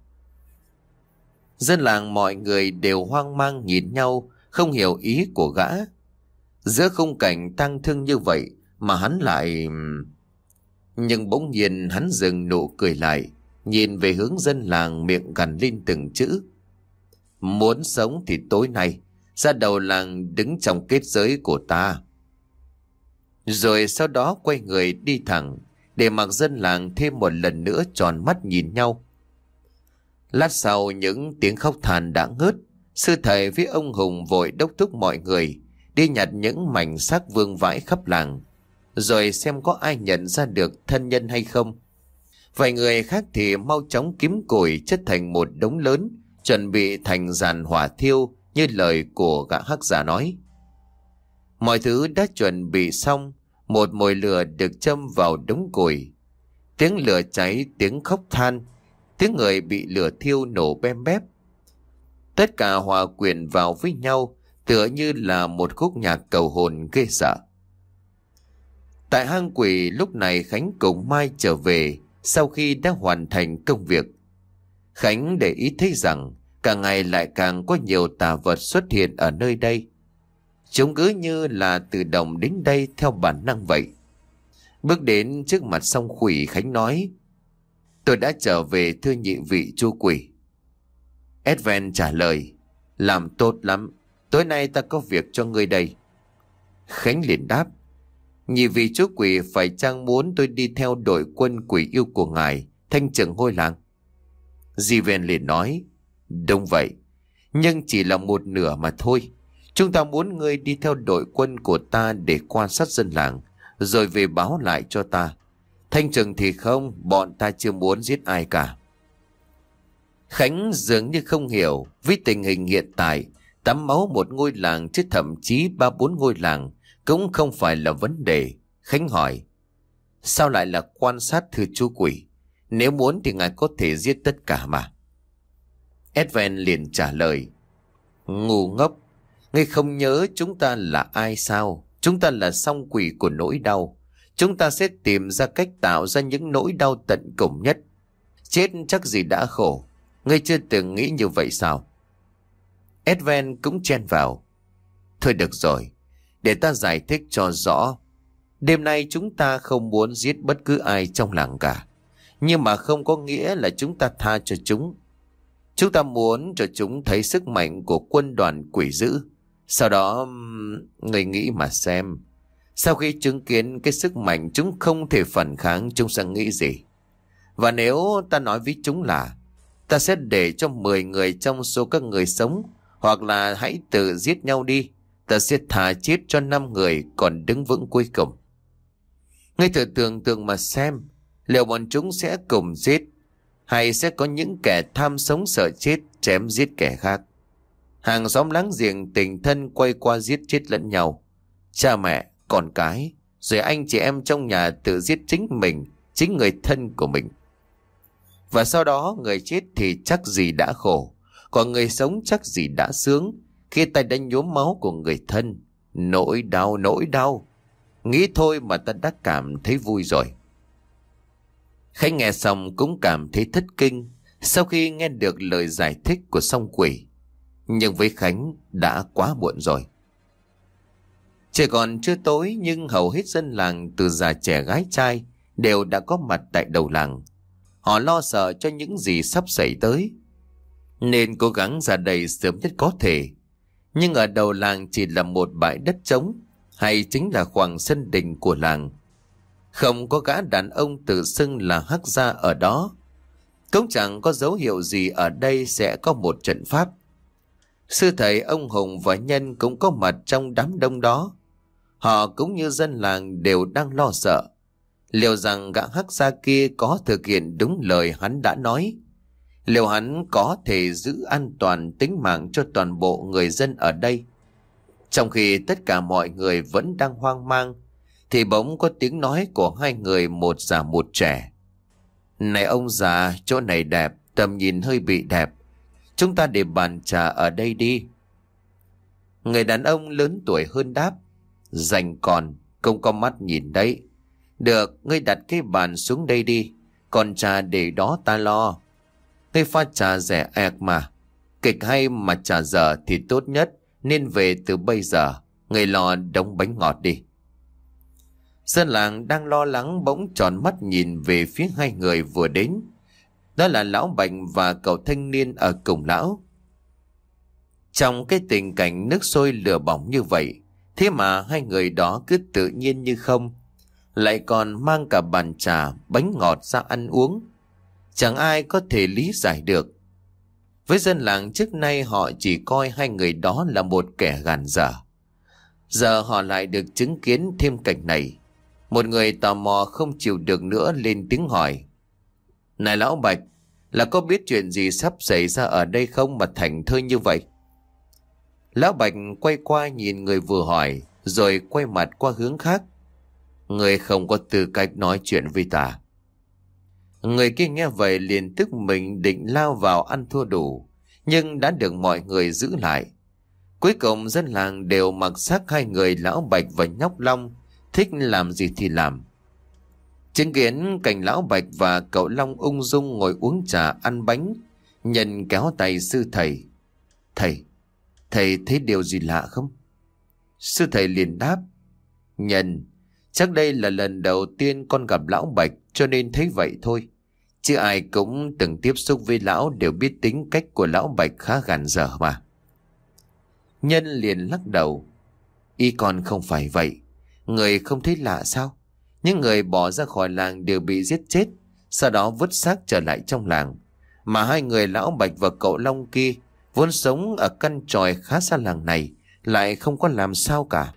Dân làng mọi người đều hoang mang nhìn nhau, không hiểu ý của gã. Giữa khung cảnh tang thương như vậy mà hắn lại... Nhưng bỗng nhiên hắn dừng nụ cười lại, nhìn về hướng dân làng, miệng gằn lên từng chữ: muốn sống thì tối nay ra đầu làng đứng trong kết giới của ta. Rồi sau đó quay người đi thẳng, để mặc dân làng thêm một lần nữa tròn mắt nhìn nhau. Lát sau những tiếng khóc than đã ngớt, sư thầy với ông Hùng vội đốc thúc mọi người đi nhặt những mảnh xác vương vãi khắp làng, rồi xem có ai nhận ra được thân nhân hay không. Vài người khác thì mau chóng kiếm củi chất thành một đống lớn, chuẩn bị thành giàn hỏa thiêu như lời của gã hắc giả nói. Mọi thứ đã chuẩn bị xong, một mồi lửa được châm vào đống củi. Tiếng lửa cháy, tiếng khóc than, tiếng người bị lửa thiêu nổ bem bép. Tất cả hòa quyện vào với nhau, tựa như là một khúc nhạc cầu hồn ghê sợ. Tại hang quỷ lúc này Khánh cùng Mai trở về sau khi đã hoàn thành công việc. Khánh để ý thấy rằng càng ngày lại càng có nhiều tà vật xuất hiện ở nơi đây. Chúng cứ như là tự động đến đây theo bản năng vậy. Bước đến trước mặt song quỷ, Khánh nói: tôi đã trở về thưa nhị vị chu quỷ. Edven trả lời: làm tốt lắm, tối nay ta có việc cho ngươi đây. Khánh liền đáp: nhị vị chú quỷ phải chăng muốn tôi đi theo đội quân quỷ yêu của ngài thanh trừng ngôi làng? Di-ven liền nói: đúng vậy, nhưng chỉ là một nửa mà thôi. Chúng ta muốn ngươi đi theo đội quân của ta để quan sát dân làng, rồi về báo lại cho ta. Thanh trừng thì không, bọn ta chưa muốn giết ai cả. Khánh dường như không hiểu, với tình hình hiện tại, tắm máu một ngôi làng chứ thậm chí 3-4 ngôi làng cũng không phải là vấn đề. Khánh hỏi: sao lại là quan sát thưa chú quỷ? Nếu muốn thì ngài có thể giết tất cả mà. Edven liền trả lời: ngu ngốc, ngươi không nhớ chúng ta là ai sao? Chúng ta là song quỷ của nỗi đau. Chúng ta sẽ tìm ra cách tạo ra những nỗi đau tận cùng nhất. Chết chắc gì đã khổ. Ngươi chưa từng nghĩ như vậy sao? Edven cũng chen vào: thôi được rồi, để ta giải thích cho rõ. Đêm nay chúng ta không muốn giết bất cứ ai trong làng cả, nhưng mà không có nghĩa là chúng ta tha cho chúng. Chúng ta muốn cho chúng thấy sức mạnh của quân đoàn quỷ dữ. Sau đó, người nghĩ mà xem, sau khi chứng kiến cái sức mạnh chúng không thể phản kháng, chúng sẽ nghĩ gì? Và nếu ta nói với chúng là ta sẽ để cho 10 người trong số các người sống, hoặc là hãy tự giết nhau đi, ta sẽ thả chết cho 5 người còn đứng vững cuối cùng. Ngươi thử tưởng tượng mà xem, liệu bọn chúng sẽ cùng giết, hay sẽ có những kẻ tham sống sợ chết chém giết kẻ khác? Hàng xóm láng giềng tình thân quay qua giết chết lẫn nhau. Cha mẹ, con cái, rồi anh chị em trong nhà tự giết chính mình, chính người thân của mình. Và sau đó người chết thì chắc gì đã khổ, còn người sống chắc gì đã sướng khi tay đã nhuốm máu của người thân. Nỗi đau, nỗi đau. Nghĩ thôi mà ta đã cảm thấy vui rồi. Khánh nghe xong cũng cảm thấy thất kinh sau khi nghe được lời giải thích của song quỷ. Nhưng với Khánh đã quá muộn rồi. Trời còn chưa tối nhưng hầu hết dân làng từ già trẻ gái trai đều đã có mặt tại đầu làng. Họ lo sợ cho những gì sắp xảy tới, nên cố gắng ra đây sớm nhất có thể. Nhưng ở đầu làng chỉ là một bãi đất trống, hay chính là khoảng sân đình của làng. Không có gã đàn ông tự xưng là hắc gia ở đó. Cũng chẳng có dấu hiệu gì ở đây sẽ có một trận pháp. Sư thầy ông Hùng và Nhân cũng có mặt trong đám đông đó. Họ cũng như dân làng đều đang lo sợ. Liệu rằng gã hắc gia kia có thực hiện đúng lời hắn đã nói? liệu hắn có thể giữ an toàn tính mạng cho toàn bộ người dân ở đây? Trong khi tất cả mọi người vẫn đang hoang mang, thì bỗng có tiếng nói của hai người, một già một trẻ. Này ông già, chỗ này đẹp, tầm nhìn hơi bị đẹp. Chúng ta để bàn trà ở đây đi. Người đàn ông lớn tuổi hơn đáp. Rảnh còn, không có mắt nhìn đấy. Được, ngươi đặt cái bàn xuống đây đi. Còn trà để đó ta lo. Ngươi pha trà rẻ ẹc mà. Kịch hay mà trà dở thì tốt nhất, nên về từ bây giờ. Ngươi lo đống bánh ngọt đi. Dân làng đang lo lắng bỗng tròn mắt nhìn về phía hai người vừa đến. Đó là lão Bạch và cậu thanh niên ở cùng lão. Trong cái tình cảnh nước sôi lửa bỏng như vậy, thế mà hai người đó cứ tự nhiên như không, lại còn mang cả bàn trà, bánh ngọt ra ăn uống. Chẳng ai có thể lý giải được. Với dân làng trước nay họ chỉ coi hai người đó là một kẻ gàn dở. Giờ họ lại được chứng kiến thêm cảnh này. Một người tò mò không chịu được nữa lên tiếng hỏi. Này lão Bạch, là có biết chuyện gì sắp xảy ra ở đây không mà thành thơi như vậy? Lão Bạch quay qua nhìn người vừa hỏi, rồi quay mặt qua hướng khác. Người không có tư cách nói chuyện với ta. Người kia nghe vậy liền tức mình định lao vào ăn thua đủ, nhưng đã được mọi người giữ lại. Cuối cùng dân làng đều mặc xác hai người lão Bạch và nhóc Long, thích làm gì thì làm. Chứng kiến cảnh lão Bạch và cậu Long ung dung ngồi uống trà ăn bánh, Nhân kéo tay sư thầy. Thầy thấy điều gì lạ không? Sư thầy liền đáp. Nhân, chắc đây là lần đầu tiên con gặp lão Bạch cho nên thấy vậy thôi. Chứ ai cũng từng tiếp xúc với lão đều biết tính cách của lão Bạch khá gàn dở mà. Nhân liền lắc đầu. Ý con không phải vậy. Người không thấy lạ sao? Những người bỏ ra khỏi làng đều bị giết chết, sau đó vứt xác trở lại trong làng. Mà hai người lão Bạch và cậu Long kia vốn sống ở căn tròi khá xa làng này, lại không có làm sao cả.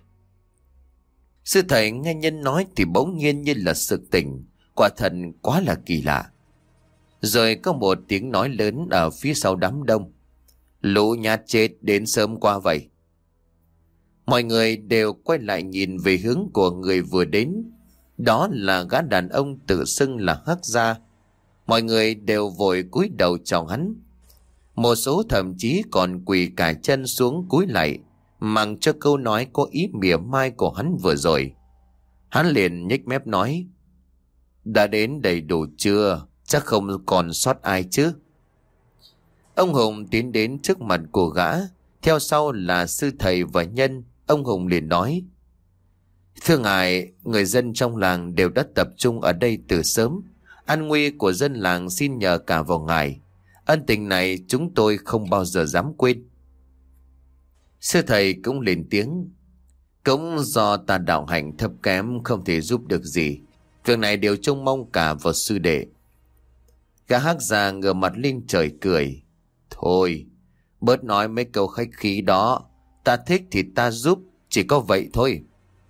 Sư thầy nghe Nhân nói thì bỗng nhiên như là sực tỉnh. Quả thật quá là kỳ lạ. Rồi có một tiếng nói lớn ở phía sau đám đông. Lũ nhát chết đến sớm qua vậy. Mọi người đều quay lại nhìn về hướng của người vừa đến. Đó là gã đàn ông tự xưng là Hắc Gia. Mọi người đều vội cúi đầu chào hắn. Một số thậm chí còn quỳ cả chân xuống cúi lại, mang cho câu nói có ý mỉa mai của hắn vừa rồi. Hắn liền nhếch mép nói. Đã đến đầy đủ chưa? Chắc không còn sót ai chứ? Ông Hùng tiến đến trước mặt của gã, theo sau là sư thầy và Nhân. Ông Hùng liền nói. Thưa ngài, người dân trong làng đều đã tập trung ở đây từ sớm. An nguy của dân làng xin nhờ cả vào ngài. Ân tình này chúng tôi không bao giờ dám quên. Sư thầy cũng lên tiếng. Cũng do ta đạo hạnh thấp kém không thể giúp được gì. Việc này đều trông mong cả vào sư đệ. Gã Hắc Gia ngửa mặt lên trời cười. Thôi, bớt nói mấy câu khách khí đó. Ta thích thì ta giúp, chỉ có vậy thôi.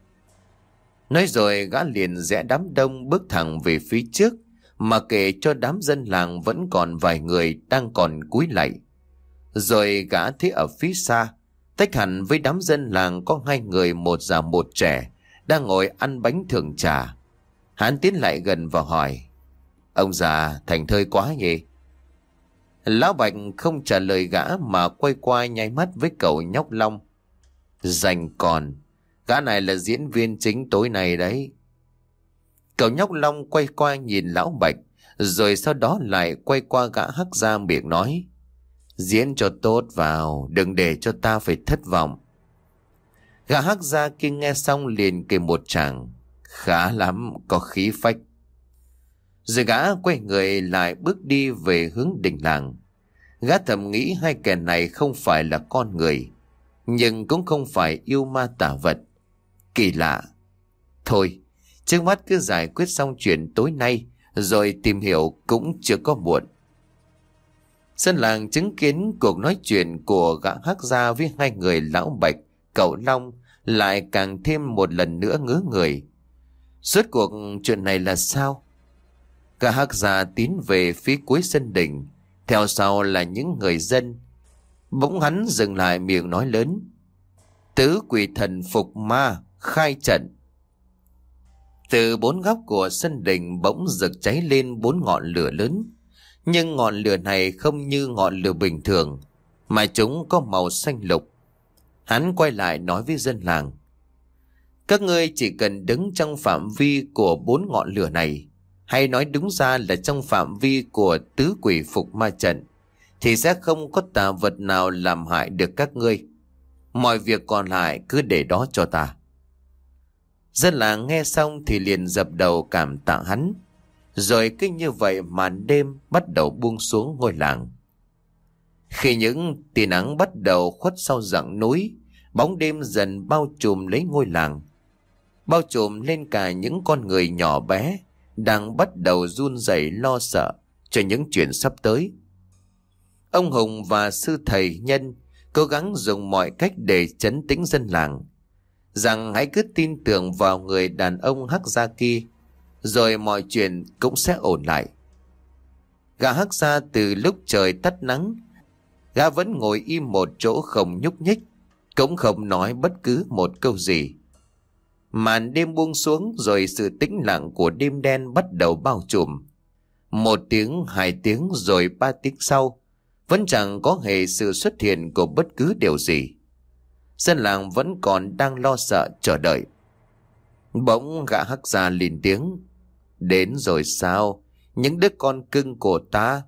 Nói rồi gã liền rẽ đám đông bước thẳng về phía trước, mà kể cho đám dân làng vẫn còn vài người đang còn cúi lạy. Rồi gã thấy ở phía xa, tách hẳn với đám dân làng có hai người, một già một trẻ, đang ngồi ăn bánh thưởng trà. Hắn tiến lại gần và hỏi. Ông già thành thơi quá nhỉ? Lão Bạch không trả lời gã mà quay qua nháy mắt với cậu nhóc Long. Rành còn, gã này là diễn viên chính tối nay đấy. Cậu nhóc Long quay qua nhìn lão Bạch, rồi sau đó lại quay qua gã Hắc Gia miệng nói. Diễn cho tốt vào, đừng để cho ta phải thất vọng. Gã Hắc Gia kia nghe xong liền kêu một tràng. Khá lắm, có khí phách. Rồi gã quay người lại bước đi về hướng đình làng. Gã thầm nghĩ hai kẻ này không phải là con người, nhưng cũng không phải yêu ma tà vật. Kỳ lạ. Thôi, trước mắt cứ giải quyết xong chuyện tối nay, rồi tìm hiểu cũng chưa có muộn. Dân làng chứng kiến cuộc nói chuyện của gã Hắc Gia với hai người lão Bạch, cậu Long lại càng thêm một lần nữa ngớ người. Rốt cuộc chuyện này là sao? Gã Hắc Gia tiến về phía cuối sân đình, Theo sau là những người dân. Bỗng hắn dừng lại, miệng nói lớn: Tứ quỷ thần phục ma, khai trận. Từ bốn góc của sân đình bỗng rực cháy lên bốn ngọn lửa lớn. Nhưng ngọn lửa này không như ngọn lửa bình thường, mà chúng có màu xanh lục. Hắn quay lại nói với dân làng: Các ngươi chỉ cần đứng trong phạm vi của bốn ngọn lửa này, hay nói đúng ra là trong phạm vi của tứ quỷ phục ma trận, thì sẽ không có tà vật nào làm hại được các ngươi. Mọi việc còn lại cứ để đó cho ta. Dân làng nghe xong thì liền dập đầu cảm tạ hắn. Rồi cứ như vậy màn đêm bắt đầu buông xuống ngôi làng. Khi những tia nắng bắt đầu khuất sau rặng núi, bóng đêm dần bao trùm lấy ngôi làng, bao trùm lên cả những con người nhỏ bé đang bắt đầu run rẩy lo sợ cho những chuyện sắp tới. Ông Hùng và sư thầy Nhân cố gắng dùng mọi cách để trấn tĩnh dân làng, rằng hãy cứ tin tưởng vào người đàn ông Hắc Gia kia, rồi mọi chuyện cũng sẽ ổn lại. Gã Hắc Gia từ lúc trời tắt nắng, gã vẫn ngồi im một chỗ không nhúc nhích, cũng không nói bất cứ một câu gì. Màn đêm buông xuống rồi sự tĩnh lặng của đêm đen bắt đầu bao trùm. 1 tiếng, 2 tiếng rồi 3 tiếng sau, vẫn chẳng có hề sự xuất hiện của bất cứ điều gì. Dân làng vẫn còn đang lo sợ chờ đợi. Bỗng gã Hắc Gia lên tiếng: Đến rồi sao, những đứa con cưng của ta?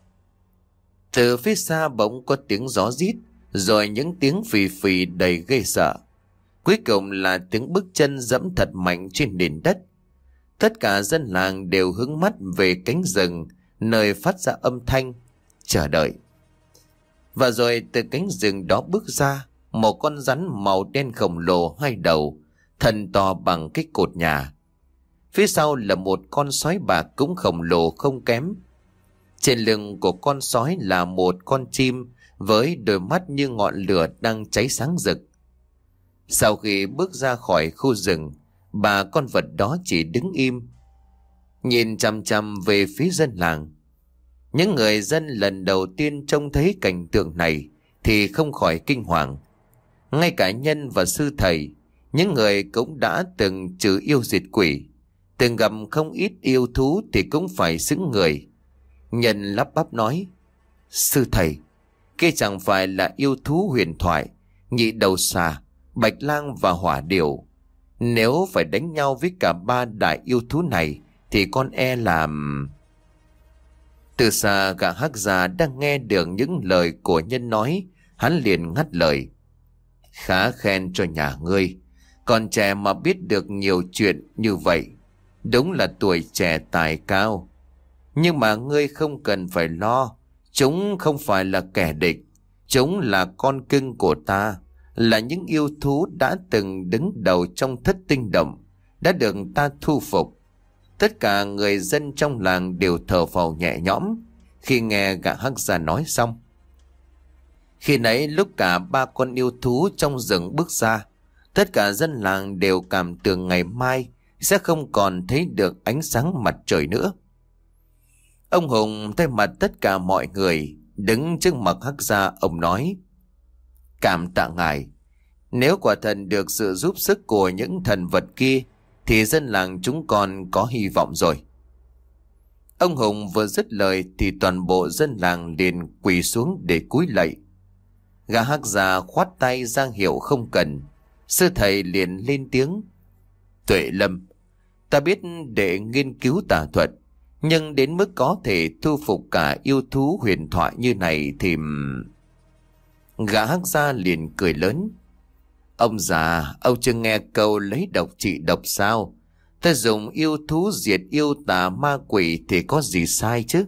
Từ phía xa bỗng có tiếng gió rít, rồi những tiếng phì phì đầy ghê sợ. Cuối cùng là tiếng bước chân dẫm thật mạnh trên nền đất. Tất cả dân làng đều hướng mắt về cánh rừng nơi phát ra âm thanh, chờ đợi. Và rồi từ cánh rừng đó bước ra một con rắn màu đen khổng lồ 2 đầu, thân to bằng cái cột nhà. Phía sau là một con sói bạc cũng khổng lồ không kém. Trên lưng của con sói là một con chim với đôi mắt như ngọn lửa đang cháy sáng rực. Sau khi bước ra khỏi khu rừng, ba con vật đó chỉ đứng im, nhìn chằm chằm về phía dân làng. Những người dân lần đầu tiên trông thấy cảnh tượng này thì không khỏi kinh hoàng. Ngay cả Nhân và sư thầy, những người cũng đã từng trừ yêu diệt quỷ, từng gặp không ít yêu thú thì cũng phải sững người. Nhân lắp bắp nói: Sư thầy, kia chẳng phải là yêu thú huyền thoại Nhị Đầu Xà, Bạch Lang và Hỏa Điểu. Nếu phải đánh nhau với cả 3 đại yêu thú này thì con e là... Từ xa gã Hắc Gia đang nghe được những lời của Nhân nói, hắn liền ngắt lời: Khá khen cho nhà ngươi, còn trẻ mà biết được nhiều chuyện như vậy, đúng là tuổi trẻ tài cao. Nhưng mà ngươi không cần phải lo, chúng không phải là kẻ địch, chúng là con cưng của ta, là những yêu thú đã từng đứng đầu trong Thất Tinh Động, đã được ta thu phục. Tất cả người dân trong làng đều thở phào nhẹ nhõm khi nghe gã Hắc Gia nói xong. Khi nãy lúc cả 3 con yêu thú trong rừng bước ra, tất cả dân làng đều cảm tưởng ngày mai sẽ không còn thấy được ánh sáng mặt trời nữa. Ông Hùng thay mặt tất cả mọi người đứng trước mặt Hắc Gia, ông nói: Cảm tạ ngài. Nếu quả thần được sự giúp sức của những thần vật kia thì dân làng chúng còn có hy vọng rồi. Ông Hùng vừa dứt lời thì toàn bộ dân làng liền quỳ xuống để cúi lạy. Gã Hắc Gia khoát tay ra hiệu không cần. Sư thầy liền lên tiếng: Tuệ Lâm, ta biết để nghiên cứu tà thuật, nhưng đến mức có thể thu phục cả yêu thú huyền thoại như này thì... Gã Hắc Gia liền cười lớn: Ông già, ông chưa nghe câu lấy độc trị độc sao? Ta dùng yêu thú diệt yêu tà ma quỷ thì có gì sai chứ?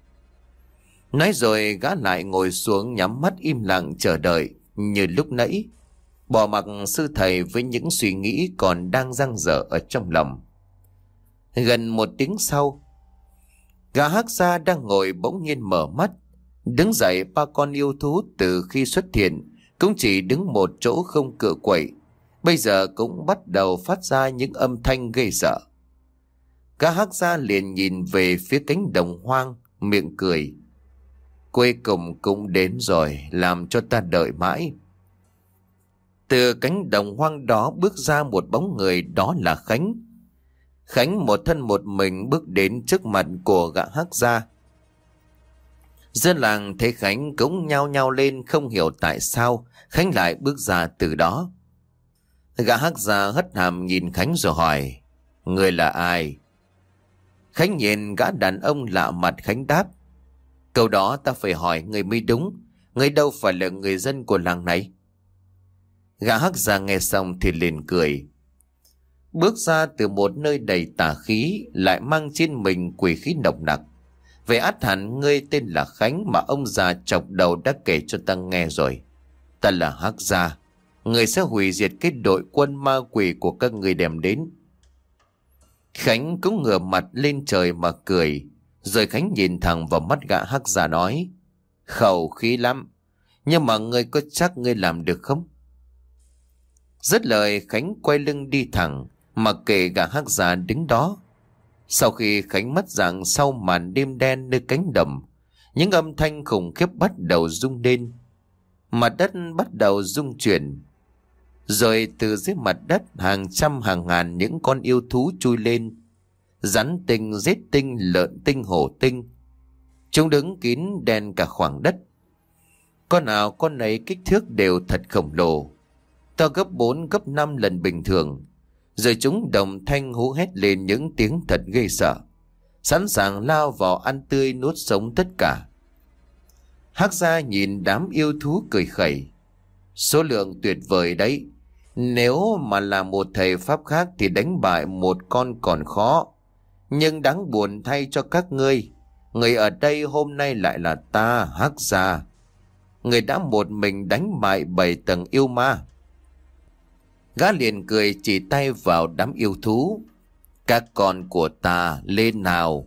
Nói rồi gã lại ngồi xuống nhắm mắt im lặng chờ đợi như lúc nãy, bỏ mặc sư thầy với những suy nghĩ còn đang dang dở ở trong lòng. Gần 1 tiếng sau, gã Hắc Gia đang ngồi bỗng nhiên mở mắt. Đứng dậy, 3 con yêu thú từ khi xuất hiện cũng chỉ đứng một chỗ không cựa quậy, bây giờ cũng bắt đầu phát ra những âm thanh ghê sợ. Gã Hắc Gia liền nhìn về phía cánh đồng hoang, miệng cười: Cuối cùng cũng đến rồi, làm cho ta đợi mãi. Từ cánh đồng hoang đó bước ra một bóng người, đó là Khánh. Khánh một thân một mình bước đến trước mặt của gã Hắc Gia. Dân làng thấy Khánh cũng nhao nhao lên, không hiểu tại sao Khánh lại bước ra từ đó. Gã Hắc Gia hất hàm nhìn Khánh rồi hỏi: Người là ai? Khánh nhìn gã đàn ông lạ mặt, Khánh đáp: Câu đó ta phải hỏi người mới đúng. Người đâu phải là người dân của làng này. Gã Hắc Gia nghe xong thì liền cười. Bước ra từ một nơi đầy tà khí, lại mang trên mình quỷ khí nồng nặc. Về ắt hẳn ngươi tên là Khánh mà ông già chọc đầu đã kể cho ta nghe rồi. Ta là Hắc Gia, người sẽ hủy diệt cái đội quân ma quỷ của các người đem đến. Khánh cũng ngửa mặt lên trời mà cười. Rồi Khánh nhìn thẳng vào mắt gã Hắc Gia nói: Khẩu khí lắm, nhưng mà ngươi có chắc ngươi làm được không? Dứt lời Khánh quay lưng đi thẳng, mặc kệ gã Hắc Gia đứng đó. Sau khi Khánh mất dạng sau màn đêm đen nơi cánh đồng, những âm thanh khủng khiếp bắt đầu rung lên. Mặt đất bắt đầu rung chuyển. Rồi từ dưới mặt đất hàng trăm hàng ngàn những con yêu thú chui lên. Rắn tinh, rết tinh, lợn tinh, hổ tinh. Chúng đứng kín đen cả khoảng đất. Con nào con nấy kích thước đều thật khổng lồ, to gấp 4 gấp 5 lần bình thường. Rồi chúng đồng thanh hú hét lên những tiếng thật ghê sợ, sẵn sàng lao vào ăn tươi nuốt sống tất cả. Hắc Gia nhìn đám yêu thú cười khẩy: Số lượng tuyệt vời đấy. Nếu mà là một thầy pháp khác thì đánh bại một con còn khó. Nhưng đáng buồn thay cho các ngươi, người ở đây hôm nay lại là ta, Hắc Gia. Người đã một mình đánh bại 7 tầng yêu ma. Gã liền cười chỉ tay vào đám yêu thú: Các con của ta lên nào.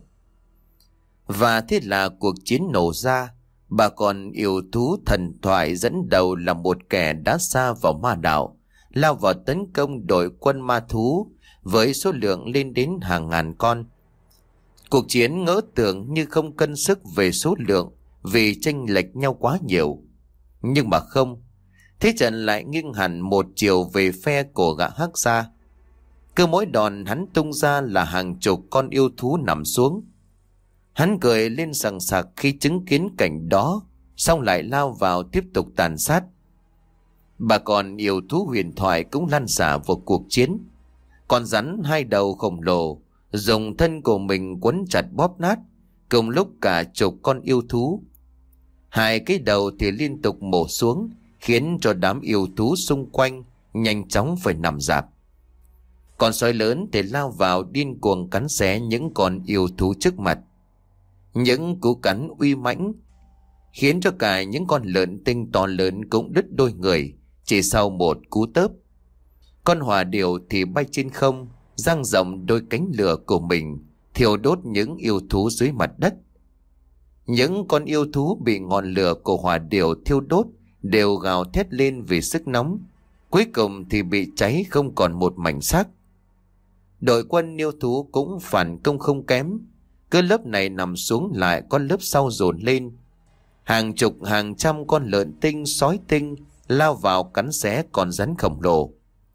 Và thế là cuộc chiến nổ ra. Bà con yêu thú thần thoại dẫn đầu là một kẻ đã sa vào ma đạo, lao vào tấn công đội quân ma thú với số lượng lên đến hàng ngàn con. Cuộc chiến ngỡ tưởng như không cân sức về số lượng vì chênh lệch nhau quá nhiều. Nhưng mà không, thế trận lại nghiêng hẳn một chiều về phe của gã Hắc Gia. Cứ mỗi đòn hắn tung ra là hàng chục con yêu thú nằm xuống. Hắn cười lên sằng sặc khi chứng kiến cảnh đó, xong lại lao vào tiếp tục tàn sát. Bà con yêu thú huyền thoại cũng lăn xả vào cuộc chiến. Con rắn 2 đầu khổng lồ dùng thân của mình quấn chặt bóp nát cùng lúc cả chục con yêu thú. 2 cái đầu thì liên tục mổ xuống, khiến cho đám yêu thú xung quanh nhanh chóng phải nằm rạp. Con sói lớn thì lao vào điên cuồng cắn xé những con yêu thú trước mặt. Những cú cắn uy mãnh khiến cho cả những con lợn tinh to lớn cũng đứt đôi người chỉ sau một cú tớp. Con hỏa điểu thì bay trên không, dang rộng đôi cánh lửa của mình, thiêu đốt những yêu thú dưới mặt đất. Những con yêu thú bị ngọn lửa của hỏa điểu thiêu đốt đều gào thét lên vì sức nóng, cuối cùng thì bị cháy không còn một mảnh xác. Đội quân yêu thú cũng phản công không kém, cứ lớp này nằm xuống lại con lớp sau dồn lên. Hàng chục hàng trăm con lợn tinh, sói tinh lao vào cắn xé con rắn khổng lồ,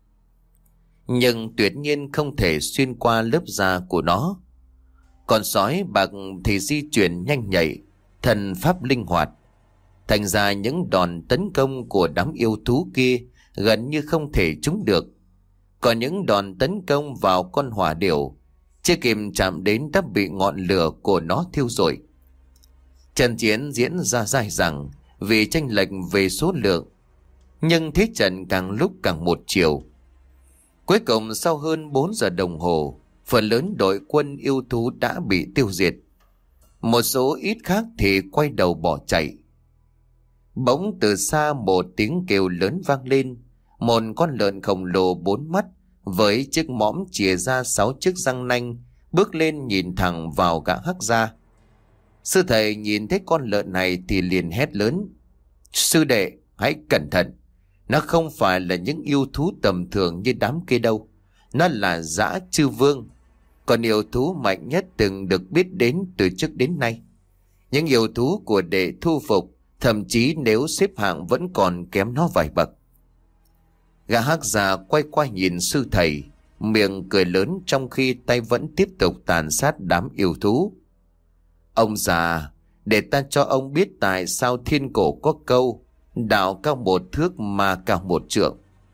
nhưng tuyệt nhiên không thể xuyên qua lớp da của nó. Con sói bạc thì di chuyển nhanh nhạy, thần pháp linh hoạt, thành ra những đòn tấn công của đám yêu thú kia gần như không thể trúng được. Còn những đòn tấn công vào con hỏa điểu chưa kịp chạm đến đã bị ngọn lửa của nó thiêu rụi. Trận chiến diễn ra dai dẳng vì chênh lệch về số lượng, nhưng thế trận càng lúc càng một chiều. Cuối cùng sau hơn 4 giờ đồng hồ, phần lớn đội quân yêu thú đã bị tiêu diệt. Một số ít khác thì quay đầu bỏ chạy. Bỗng từ xa một tiếng kêu lớn vang lên. Một con lợn khổng lồ 4 mắt với chiếc mõm chìa ra 6 chiếc răng nanh bước lên nhìn thẳng vào gã Hắc Gia. Sư thầy nhìn thấy con lợn này thì liền hét lớn: Sư đệ, hãy cẩn thận. Nó không phải là những yêu thú tầm thường như đám kia đâu. Nó là dã chư vương, con yêu thú mạnh nhất từng được biết đến từ trước đến nay. Những yêu thú của đệ thu phục, thậm chí nếu xếp hạng vẫn còn kém nó vài bậc. Gã hắc già quay qua nhìn sư thầy, miệng cười lớn trong khi tay vẫn tiếp tục tàn sát đám yêu thú. Ông già, để ta cho ông biết tại sao thiên cổ có câu đạo cao 1 thước mà cao 1 trượng.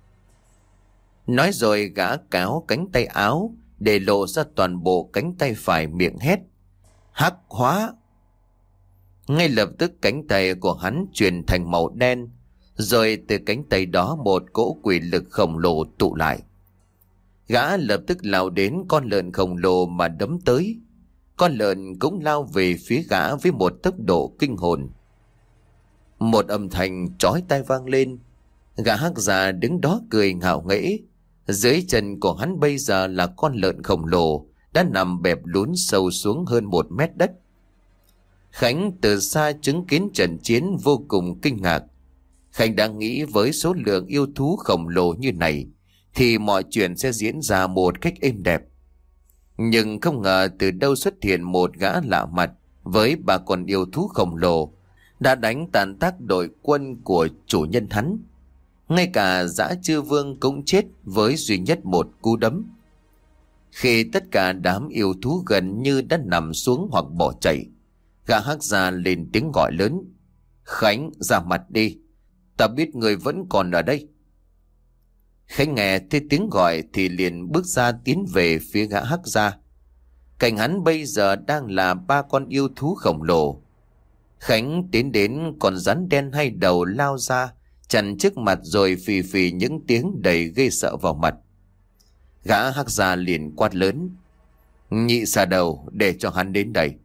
Nói rồi gã cáo cánh tay áo để lộ ra toàn bộ cánh tay phải, miệng hét: Hắc hóa! Ngay lập tức cánh tay của hắn chuyển thành màu đen, rồi từ cánh tay đó một cỗ quỷ lực khổng lồ tụ lại. Gã lập tức lao đến con lợn khổng lồ mà đấm tới. Con lợn cũng lao về phía gã với một tốc độ kinh hồn. Một âm thanh chói tai vang lên. Gã hắc già đứng đó cười ngạo nghễ. Dưới chân của hắn bây giờ là con lợn khổng lồ đã nằm bẹp lún sâu xuống hơn 1 mét đất. Khánh từ xa chứng kiến trận chiến vô cùng kinh ngạc. Khánh đang nghĩ với số lượng yêu thú khổng lồ như này thì mọi chuyện sẽ diễn ra một cách êm đẹp. Nhưng không ngờ từ đâu xuất hiện một gã lạ mặt với 3 con yêu thú khổng lồ đã đánh tàn tác đội quân của chủ nhân hắn. Ngay cả Dã Chư Vương cũng chết với duy nhất một cú đấm. Khi tất cả đám yêu thú gần như đã nằm xuống hoặc bỏ chạy, gã hắc già lên tiếng gọi lớn: Khánh, ra mặt đi, ta biết người vẫn còn ở đây. Khánh nghe thấy tiếng gọi thì liền bước ra tiến về phía gã hắc già. Cạnh hắn bây giờ đang là 3 con yêu thú khổng lồ. Khánh tiến đến con rắn đen 2 đầu lao ra chặn trước mặt, rồi phì phì những tiếng đầy ghê sợ vào mặt. Gã hắc già liền quát lớn: Nhị xà đầu, để cho hắn đến đây.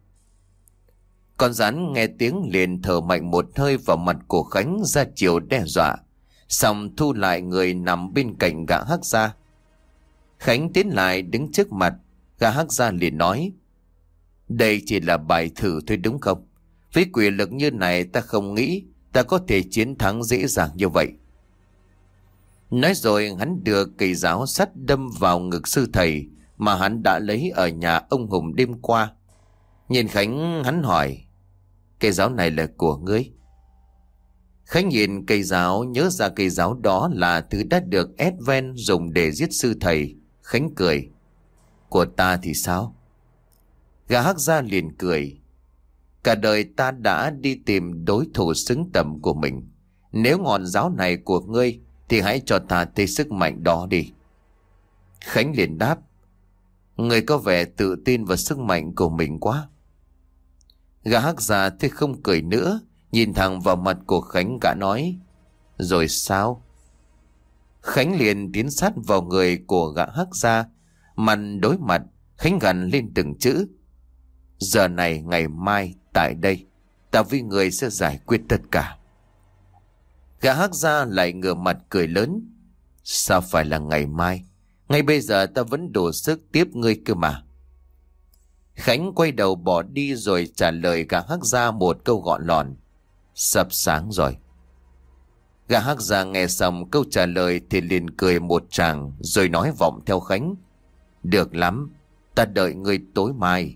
Con rắn nghe tiếng liền thở mạnh một hơi vào mặt của Khánh ra chiều đe dọa, xong thu lại người nằm bên cạnh gã hắc già. Khánh tiến lại đứng trước mặt gã hắc già liền nói: Đây chỉ là bài thử thôi đúng không? Với quỷ lực như này ta không nghĩ ta có thể chiến thắng dễ dàng như vậy. Nói rồi hắn đưa cây giáo sắt đâm vào ngực sư thầy mà hắn đã lấy ở nhà ông Hùng đêm qua. Nhìn Khánh, hắn hỏi: Cây giáo này là của ngươi? Khánh nhìn cây giáo, nhớ ra cây giáo đó là thứ đã được Edven dùng để giết sư thầy. Khánh cười: Của ta thì sao? Gã hắc gia liền cười: Cả đời ta đã đi tìm đối thủ xứng tầm của mình. Nếu ngọn giáo này của ngươi thì hãy cho ta thấy sức mạnh đó đi. Khánh liền đáp: Ngươi có vẻ tự tin vào sức mạnh của mình quá. Gã hắc già thì không cười nữa, nhìn thẳng vào mặt của Khánh, gã nói: Rồi sao? Khánh liền tiến sát vào người của gã hắc già, mặt đối mặt. Khánh gằn lên từng chữ: Giờ này ngày mai tại đây, ta với người sẽ giải quyết tất cả. Gã hắc già lại ngửa mặt cười lớn: Sao phải là ngày mai? Ngay bây giờ ta vẫn đủ sức tiếp ngươi cơ mà. Khánh quay đầu bỏ đi rồi trả lời gã hắc già một câu gọn lọn: Sắp sáng rồi. Gã hắc già nghe xong câu trả lời thì liền cười một tràng, rồi nói vọng theo Khánh: Được lắm, ta đợi ngươi tối mai.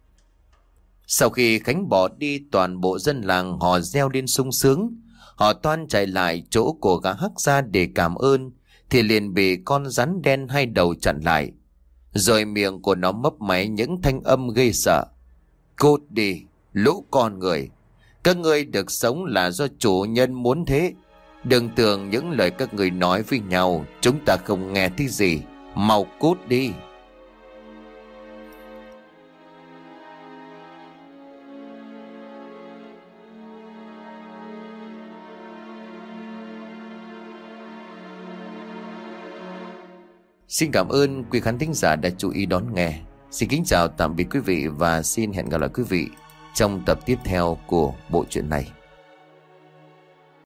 Sau khi Khánh bỏ đi, toàn bộ dân làng họ reo lên sung sướng. Họ toan chạy lại chỗ của gã hắc già để cảm ơn thì liền bị con rắn đen 2 đầu chặn lại. Rồi miệng của nó mấp máy những thanh âm ghê sợ: Cút đi, lũ con người! Các ngươi được sống là do chủ nhân muốn thế. Đừng tưởng những lời các người nói với nhau chúng ta không nghe thấy gì. Mau cút đi! Xin cảm ơn quý khán thính giả đã chú ý đón nghe. Xin kính chào tạm biệt quý vị và xin hẹn gặp lại quý vị trong tập tiếp theo của bộ truyện này.